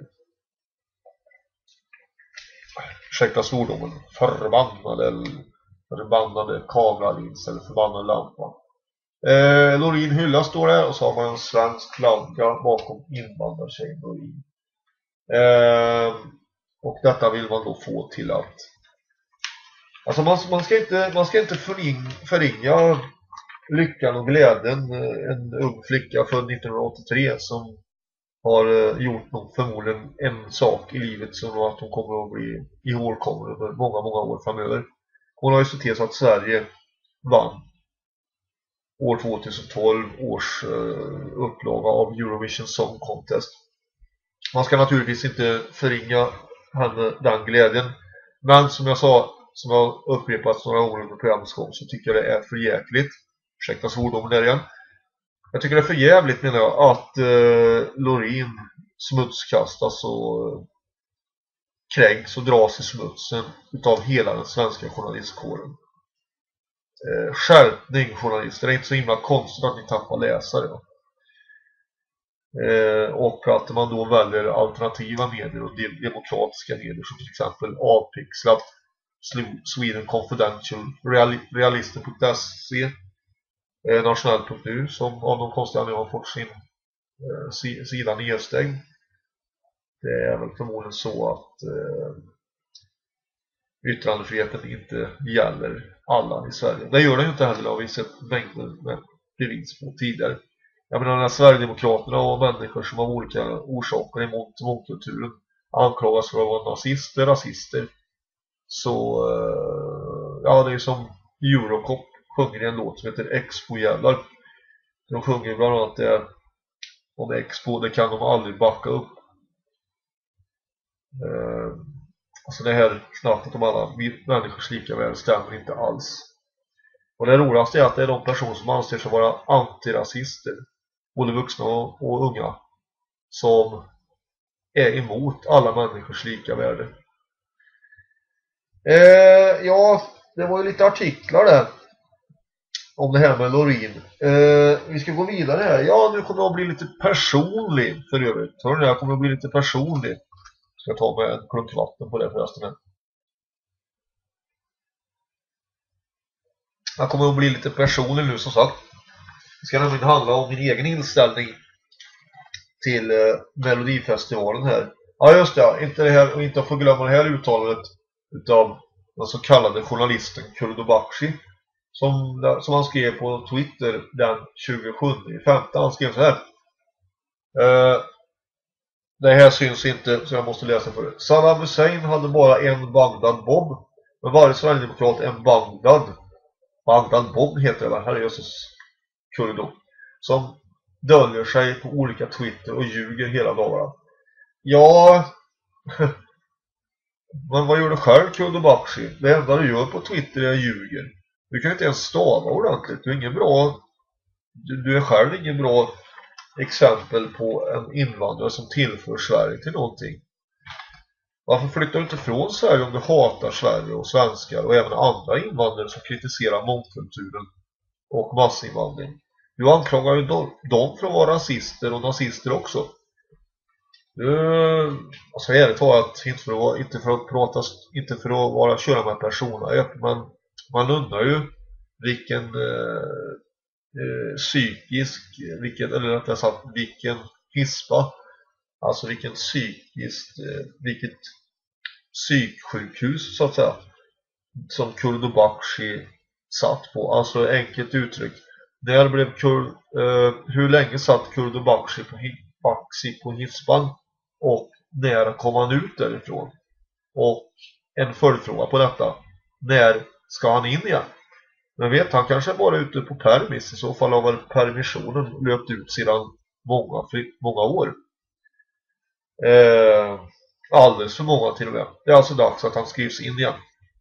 ursäkta svordomen, förbannade eller förbannade kameralins eller förbannade lampan. Eh, Lorin hyllas står det, och så har man en svensk flagga bakom invandrartjejen Lorin. Eh, och detta vill man då få till att alltså man, man ska inte, man ska inte förringa, förringa lyckan och glädjen. En ung flicka född nittonhundraåttiotre som har gjort nog förmodligen en sak i livet som att hon kommer att bli ihågkommen under många, många år framöver. Hon har ju sett till så att Sverige vann år tjugohundratolv års uh, upplaga av Eurovision Song Contest. Man ska naturligtvis inte förringa henne den glädjen. Men som jag sa, som jag upprepat några år under programmets gång, så tycker jag det är för jäkligt. Ursäkta svordomen där igen. Jag tycker det är för jävligt, menar jag, att uh, Lorin smutskastas och uh, kränks och dras i smutsen utav hela den svenska journalistkåren. Eh, skärpning journalister, det är inte så himla konstigt att ni tappar läsare. Eh, och att man då väljer alternativa medier och de demokratiska medier som till exempel Avpixlat, Sweden Confidential, Real, Realisten punkt se, eh, Nationellt punkt nu som av de konstiga nu har fått sin eh, si, sida nedstängd. Det är väl förmodligen så att eh, yttrandefriheten inte gäller alla i Sverige. Det gör den ju inte heller, har vi sett mängder med bevis på tidigare. Jag menar, när Sverigedemokraterna och människor som av olika orsaker emot mångkulturen anklagas för att vara nazister, rasister, så ja, det är som Eurocop sjunger i en låt som heter Expo-jävlar. De sjunger bland annat det om Expo, det kan de aldrig backa upp. Eh, alltså det här snacket om alla människors lika värde stämmer inte alls. Och det roligaste är att det är de personer som anser sig vara antirasister, både vuxna och, och unga, som är emot alla människors lika värde. Eh, ja, det var ju lite artiklar där om det här med Loreen. Eh, vi ska gå vidare här. Ja, nu kommer jag att bli lite personlig för övrigt. Hör ni, jag kommer att bli lite personlig. Ska jag ta med en klunk vatten på det förresten. Jag kommer att bli lite personlig nu som sagt. Det ska nämligen handla om min egen inställning till eh, Melodifestivalen här. Ja just det, inte det här, och inte att få glömma det här uttalandet utav den så kallade journalisten Kurdo Bakshi som, som han skrev på Twitter den tjugosjunde femte. Han skrev så här: eh, det här syns inte så jag måste läsa för det. Saddam Hussein hade bara en Bagdad-bomb, men varje Sverigedemokrat en Bagdad Bagdad-bomb heter det va? Här är Jesus Kurdo som döljer sig på olika Twitter och ljuger hela dagarna. Ja, men vad gör du själv, Kurdo Bakshi? Det enda du gör på Twitter är ljuger. Du kan inte ens stava ordentligt. Du är ingen bra, du, du är själv ingen bra exempel på en invandrare som tillför Sverige till någonting. Varför flyttar du inte från Sverige om du hatar Sverige och svenskar och även andra invandrare som kritiserar mångkulturen och massinvandring? Du anklagar ju dem för att vara rasister och nazister också. Du, alltså ärligt talat, inte för att vara, inte för att prata, inte för att vara köra med personer, men man undrar ju vilken eh, eh, psykisk, vilken, eller rättare sagt vilken hispa, alltså vilken psykiskt, eh, vilket psyksjukhus så att säga, som Kurdo Bakshi satt på. Alltså enkelt uttryckt, när blev Kur, eh, hur länge satt Kurdo Bakshi på, Bakshi på hispan och när kom han ut därifrån? Och en följdfråga på detta: när ska han in igen? Men vet, han kanske bara är ute på permis. I så fall har väl permissionen löpt ut sedan många, många år. Eh, alldeles för många till och med. Det är alltså dags att han skrivs in igen.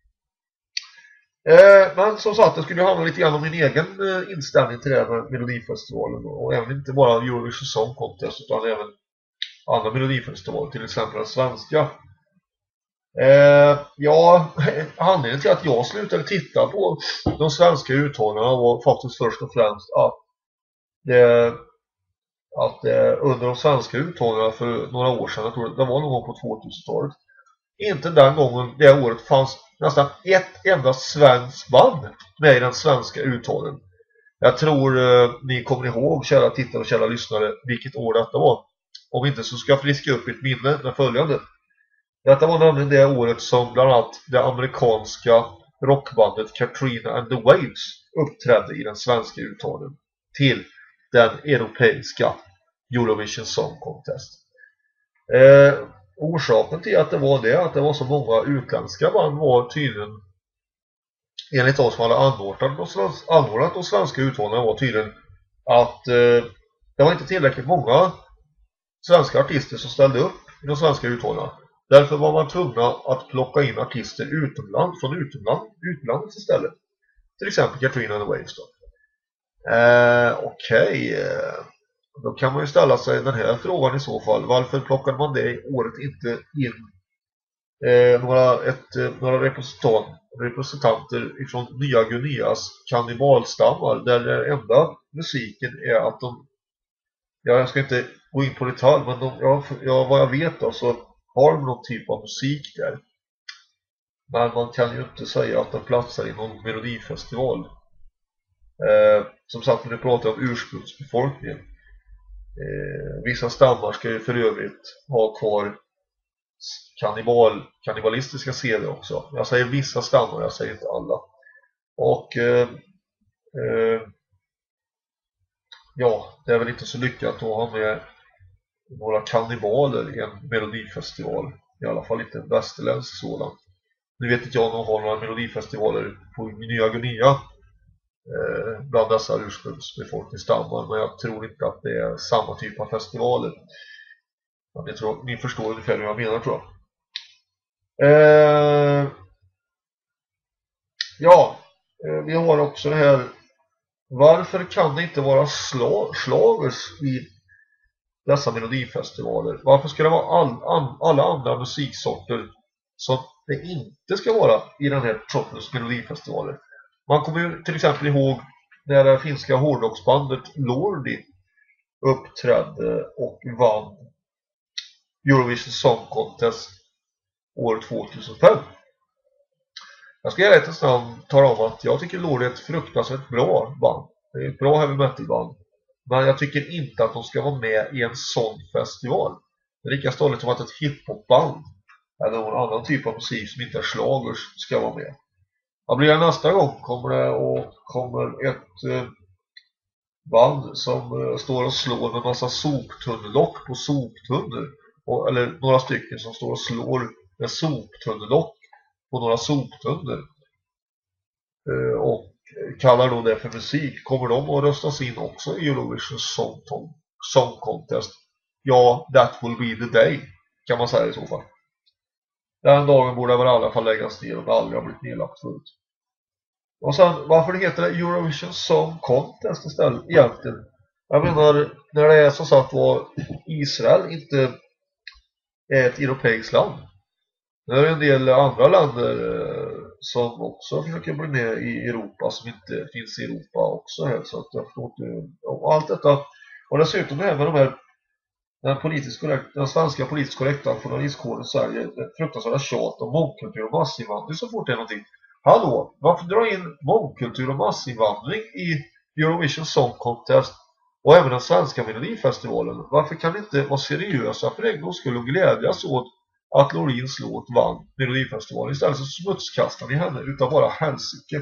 Eh, men som sagt, det skulle handla lite grann om min egen eh, inställning till det här med Melodifestivalen. Och, och även inte bara Eurovision Song Contest utan även andra Melodifestivaler, till exempel den svenska. Eh, ja, anledningen till att jag slutade titta på de svenska uttalarna var faktiskt först och främst att det, att det under de svenska uttalarna för några år sedan, jag tror det var någon gång på tvåtusentalet, inte den gången det året fanns nästan ett enda svenskt band med i den svenska uttalen. Jag tror eh, ni kommer ihåg, kära tittare och kära lyssnare, vilket år detta var. Om inte så ska jag friska upp mitt minne med följande. Detta var nämligen det året som bland annat det amerikanska rockbandet Katrina and the Waves uppträdde i den svenska uttalen till den europeiska Eurovision Song Contest. Eh, orsaken till att det var det, att det var så många utländska band, var tydligen, enligt oss som hade anordnat, anordnat de svenska uttalen, var tydligen att eh, det var inte tillräckligt många svenska artister som ställde upp i de svenska uttalen. Därför var man tvungna att plocka in artister utomland, från utomland, utlandet istället. Till exempel Katrina and the Waves då. Eh, Okej, okay. Då kan man ju ställa sig den här frågan i så fall. Varför plockade man det året inte in eh, några, ett, några representant, representanter från Nya Guineas kannibalstammar, där den enda musiken är att de ja, jag ska inte gå in på detalj, men de, ja, ja, vad jag vet då, så har de någon typ av musik där. Men man kan ju inte säga att den platsar i någon melodifestival. Eh, som sagt, när vi pratar om ursprungsbefolkningen. Eh, vissa stammar ska ju för övrigt ha kvar kannibal, kannibalistiska seder också. Jag säger vissa stammar, jag säger inte alla. Och eh, eh, ja, det är väl inte så lyckat att ha med några kannibaler i en melodifestival. I alla fall inte en västerländsk sådan. Nu vet inte jag om de har några melodifestivaler på Nya Guinea eh, bland dessa ursprungsbefolkningsstammar, men jag tror inte att det är samma typ av festivaler. Men jag tror, ni förstår ungefär hur jag menar, tror jag. Eh, ja, eh, vi har också det här. Varför kan det inte vara sla, slagers i dessa melodifestivaler? Varför ska det vara all, all, alla andra musiksorter som det inte ska vara i den här sortens melodifestivaler? Man kommer ju till exempel ihåg när det finska hårdrocksbandet Lordi uppträdde och vann Eurovision Song Contest år tvåtusenfem. Jag ska i rättens namn tala om att jag tycker Lordi är ett fruktansvärt bra band. Det är ett bra heavy metal band. Men jag tycker inte att de ska vara med i en sån festival. Det är lika ståligt som att ett hiphopband eller någon annan typ av musik som inte är slagers ska vara med. Vad blir det nästa gång? Kommer det och kommer ett eh, band som eh, står och slår med massa soptunnellock på soptunnor, och, eller några stycken som står och slår med soptunnellock på några soptunnor eh, och kallar då det för musik. Kommer de att röstas in också i Eurovision Song, Song Contest? Ja, that will be the day, kan man säga i så fall. Den dagen borde väl i alla fall läggas ner om det aldrig har blivit nedlagt förut. Och sen, varför det heter det Eurovision Song Contest istället egentligen? Jag menar, när det är så sagt var Israel inte är ett europeiskt land. Det är en del andra länder som också försöker bli med i Europa som inte finns i Europa också här. Så att jag förstår inte om allt detta. Och dessutom det här med de här den, politiskt korrekt, den svenska politiskt korrekta journalistkåren i Sverige, ett fruktansvärda tjat om mångkultur och massinvandring så fort det är någonting. Hallå, varför dra in mångkultur och massinvandring i Eurovision Song Contest och även den svenska melodifestivalen? Varför kan ni inte vara seriösa för en gång skulle glädjas åt att Lorins låt vann melodifestivalen? Istället så smutskastar ni henne utan bara helsike.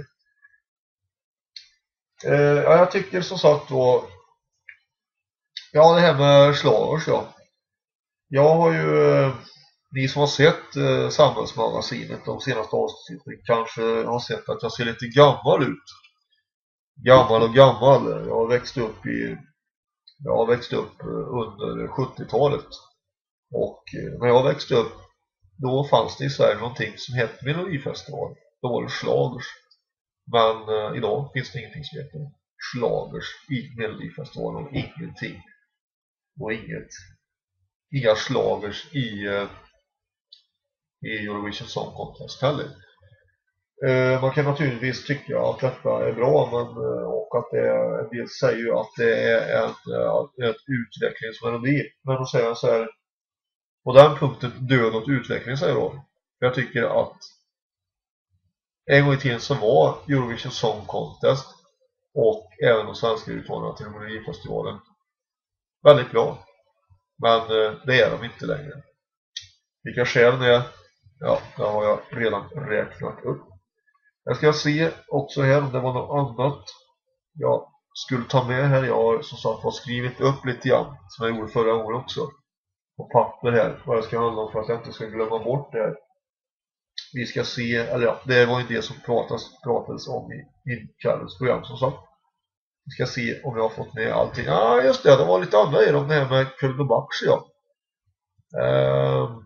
Eh, ja, jag tycker som sagt då, ja, det här med slagers, ja. Jag har ju, eh, ni som har sett eh, Samhällsmagasinet de senaste avsnitten kanske har sett att jag ser lite gammal ut. Gammal och gammal. Jag har växt upp i jag har växt upp under sjuttiotalet. Och eh, när jag växte upp då fanns det i Sverige någonting som hette Melodifestival. Då var det slagers. Men eh, idag finns det ingenting som heter slagers i Melodifestivalen och ingenting. Och inget inga slagers i, uh, i Eurovision Song Contest heller. Uh, man kan naturligtvis tycka att detta är bra, men, uh, och att det är, en del säger ju att det är en, uh, ett utvecklingsmelodi. Men då säger jag så här, på den punkten död åt utveckling, säger jag då. Jag tycker att en gång i tiden så var Eurovision Song Contest och även de svenska utmaningarna till Melodifestivalen väldigt bra. Men eh, det är de inte längre. Vilka skälen är, ja, det har jag redan räknat upp. Jag ska se också här om det var något annat jag skulle ta med här. Jag har som sagt har skrivit upp lite grann, som jag gjorde förra året också, på papper här, vad det ska handla om för att jag inte ska glömma bort det här. Vi ska se, eller ja, det var ju det som pratas, pratades om i, i kvällens program som sagt. Vi ska se om jag har fått med allting. Ja, ah, just det, det var lite andra i om det här med Kuldebax, ja. Um,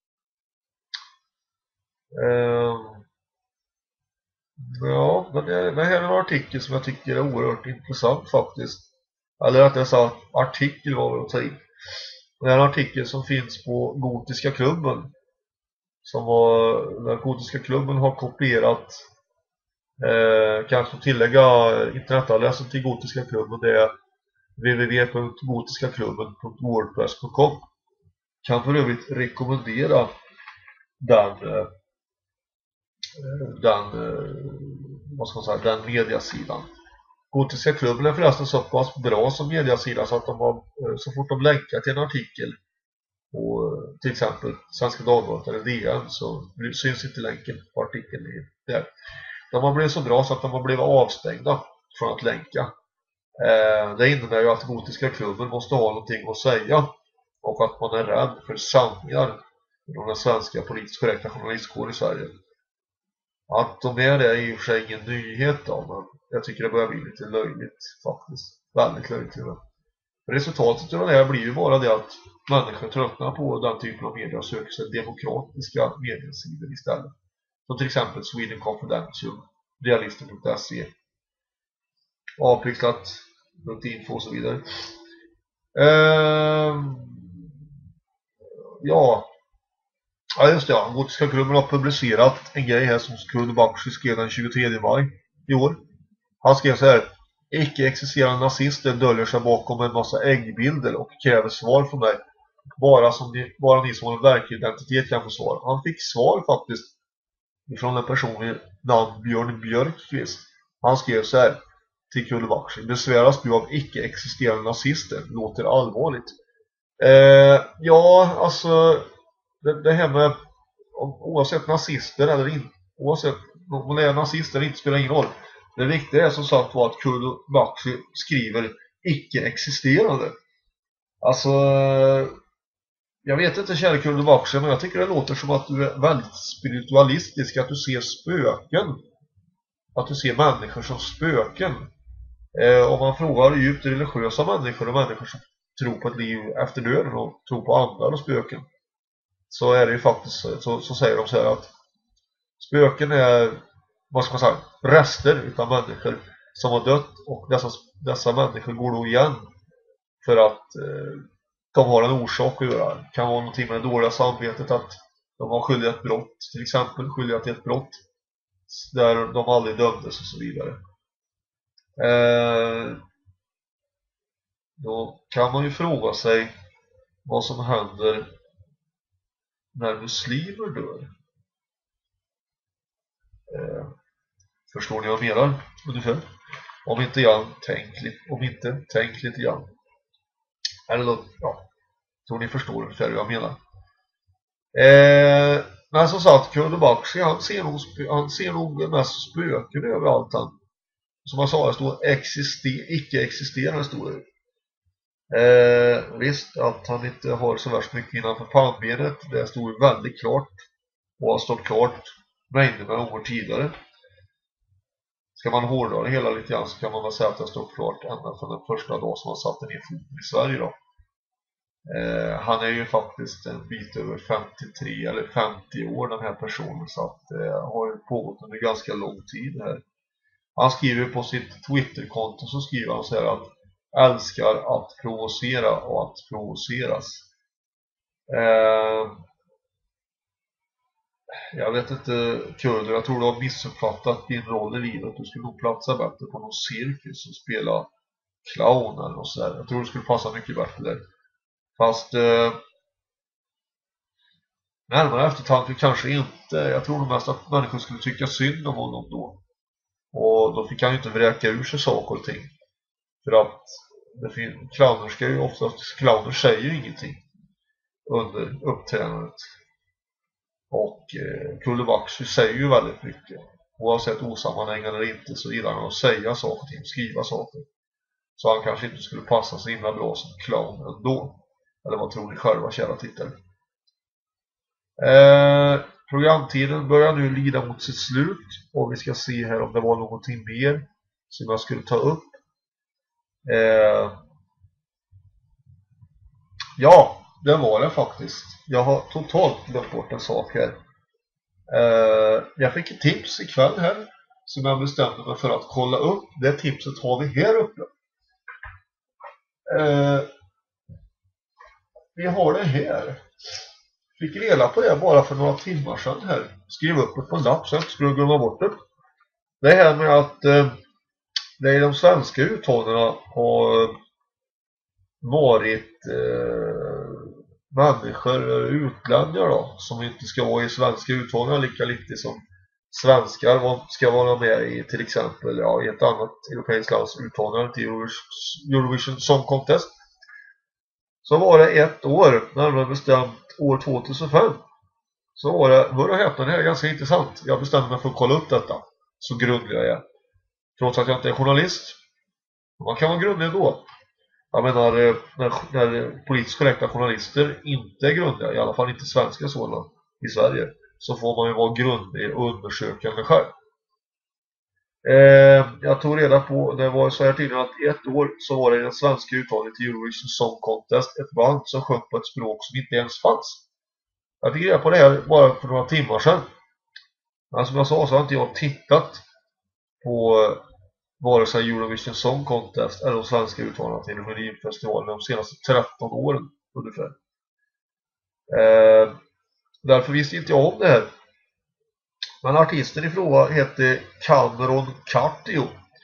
um, ja, men det, det här är en artikel som jag tycker är oerhört intressant faktiskt. Eller att jag sa artikel var det att ta in. Det är en artikel som finns på Gotiska klubben. Som var, den Gotiska klubben har kopierat, eh, kanske tillägga internetadressen till Gotiska klubben. Det är w w w punkt gotiskaklubben punkt wordpress punkt com. Kan för övrigt rekommendera den eh, den eh, vad ska man säga, den mediasidan. Gotiska klubben är förresten så pass bra som mediasida så att de har, så fort de länkar till en artikel och till exempel Svenska Dagbladet eller D N så syns inte länken på artikeln där. De har blivit så bra så att de har blivit avstängda från att länka. Eh, det innebär ju att Gotiska klubben måste ha någonting att säga och att man är rädd för sanningar från den svenska politiskt korrekta journalistkåren i Sverige. Att de är det är i och för sig ingen nyhet då, men jag tycker det börjar bli lite löjligt faktiskt. Väldigt löjligt. Resultatet av det här blir ju bara det att människor tröttnar på den typen av media och söker sig demokratiska mediesidor istället. Som till exempel Sweden Confidential, realisten punkt se, avpixlat punkt info och så vidare. Ehm, ja, ja just det, ja. Gotiska klubben har publicerat en grej här som Kurdo Bakshi skrev den tjugotredje maj i år. Han skrev så här: icke-existerande nazister döljer sig bakom en massa äggbilder och kräver svar från mig. Bara, som ni, bara ni som har en verklig identitet kan få svar. Han fick svar faktiskt från en person vid namn Björn Björkqvist. Han skrev så här till Kurdo Bakshi: besväras du av icke-existerande nazister? Låter allvarligt. Eh, ja, alltså det, det här med oavsett nazister eller inte, oavsett om man är nazister eller inte spelar ingen roll. Det viktiga är som sagt var att Kurdo Bakshi skriver icke-existerande. Alltså, jag vet inte, kära Kurdo Bakshi, men jag tycker det låter som att du är väldigt spiritualistisk, att du ser spöken. Att du ser människor som spöken. Eh, om man frågar djupt religiösa människor och människor som tror på ett liv efter döden och tror på andar och spöken, så är det ju faktiskt så, så säger de så här att spöken är, vad ska man säga, rester utav människor som har dött, och dessa, dessa människor går då igen för att eh, de har en orsak att göra. Det kan vara någonting med det dåliga samvetet, att de har skyldigt ett brott, till exempel skyldigt till ett brott där de aldrig dömdes och så vidare. Eh, då kan man ju fråga sig vad som händer när muslimer dör. Eh, förstår ni vad jag menar? Ungefär. Om inte jag tänk, om inte tänk lite grann. Eller ja, tror ni förstår ungefär vad jag menar. Eh, men som sagt, Kurdo Bakshi, han ser nog, han ser nog mest spöken överallt. Han, som jag sa, det står exister, icke-existerande står det. Eh, visst att han inte har så värst mycket innanför pannbenet. Det stod väldigt klart och har stått klart mängder med gånger tidigare. Ska man hårdra det hela lite grann så kan man väl säga att det stod klart ända från den första dag som han satte ner foten i Sverige då. Eh, han är ju faktiskt en bit över femtiotre eller femtio år, den här personen, så att det eh, har ju pågått under ganska lång tid här. Han skriver på sitt Twitterkonto, så skriver han så här att älskar att provocera och att provoceras. Eh, jag vet inte, Kurdo, jag tror du har missuppfattat din roll i livet. Du skulle nog platsa bättre på någon cirkus och spela clown eller något sådär. Jag tror du skulle passa mycket bättre där. Fast eh, närmare eftertanke kanske inte. Jag tror nog mest att människor skulle tycka synd om honom då. Och då fick han ju inte vräka ur sig saker och ting. För att det finns, clowner ska ju oftast, clowner säger ju ingenting under uppträdandet. Och eh, Kurdo Bakshi säger ju väldigt mycket. Oavsett osammanhängande eller inte, så gillar han att säga saker och ting, skriva saker. Så han kanske inte skulle passa så himla bra som clown ändå. Eller vad tror ni själva, kära tittare? Eh, programtiden börjar nu lida mot sitt slut. Och vi ska se här om det var någonting mer som jag skulle ta upp. Eh, ja, det var det faktiskt. Jag har totalt glömt bort en sak här. Eh, jag fick ett tips ikväll här som jag bestämde mig för att kolla upp. Det tipset har vi här uppe. Eh, vi har det här. Fick reda på det bara för några timmar sedan här. Skriv upp det på en lapp så jag inte skulle glömma bort det. Det här med att eh, det är de svenska uttalarna och varit eh, människor, utlänningar då, som inte ska vara i svenska uttagningar lika lite som svenskar ska vara med i till exempel ja, i ett annat europeiskt lands uttagningar till Eurovision Song Contest. Så var det ett år, närmare bestämt år tvåtusenfem. Så var det, hör och häpna, det här är ganska intressant. Jag bestämde mig för att kolla upp detta. Så grundlig jag är. Trots att jag inte är journalist. Man kan vara grundlig då. Jag menar, när, när politiskt korrekta journalister inte är grundliga, i alla fall inte svenska sådana i Sverige, så får man ju vara grundlig och undersökande själv. Eh, jag tog reda på, det var så här tidigare att i ett år så var det den svenska uttagningen till Eurovision Song Contest ett band som sjöng på ett språk som inte ens fanns. Jag fick reda på det här bara för några timmar sedan. Men som jag sa så har inte jag tittat på vare sig Eurovision Song Contest eller de svenska uttalarna till Melodifestivalen de senaste tretton åren ungefär. Eh, därför visste inte jag om det här. Men artisten i fråga heter Cameron Cartio.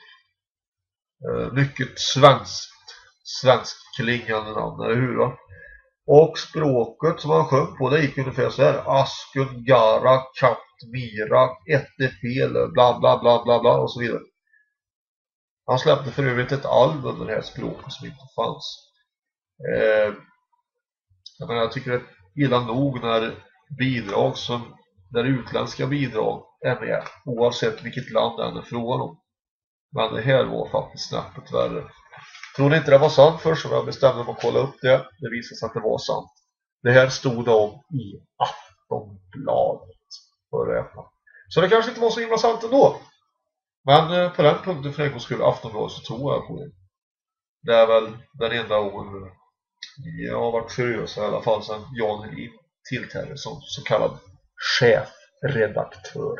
Eh, mycket svenskt, svensk klingande namn, eller hur va? Och språket som han sjöng på, det gick ungefär så här: Askun, Gara, Katt, Mira, Ettefel, bla bla bla bla bla och så vidare. Han släppte för övrigt ett album med det här språket som inte fanns. Eh, jag, menar, jag tycker det är illa nog när bidrag som, där utländska bidrag är med, oavsett vilket land det är frågan om. Men det här var faktiskt snäppet värre. Jag trodde inte det var sant först, så jag bestämde mig att kolla upp det. Det visade sig att det var sant. Det här stod om i Aftonbladet. För det. Så det kanske inte var så himla sant ändå. Men på den punkten för en gång skulle Aftonbladet så tror jag på det. Det är väl den enda gången jag har varit seriös i alla fall sedan Jan Helin tillträdde som så kallad chefredaktör.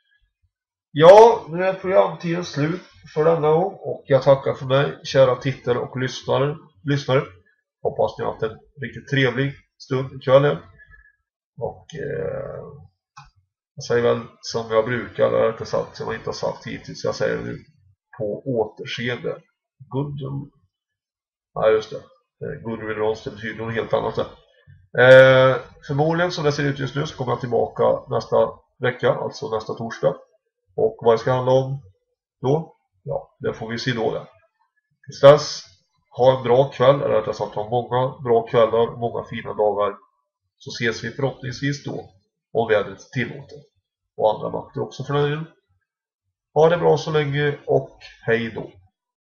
Ja, nu är programtiden slut för denna gång och jag tackar för mig, kära tittare och lyssnare. lyssnare. Hoppas ni har haft en riktigt trevlig stund ikväll. Och eh, jag säger väl som jag brukar, eller inte sagt som jag inte har sagt hittills, jag säger nu på återseende. Good. Nej, just det. Goodwill Ronstedt betyder något helt annat. Eh, förmodligen som det ser ut just nu så kommer jag tillbaka nästa vecka, alltså nästa torsdag. Och vad det ska handla om då? Ja, det får vi se då det. Tills dess, ha en bra kväll, eller rättare sagt ha många bra kvällar, många fina dagar. Så ses vi förhoppningsvis då, om vädret tillåter. Och andra makter också för den. Ha det bra så länge och hej då.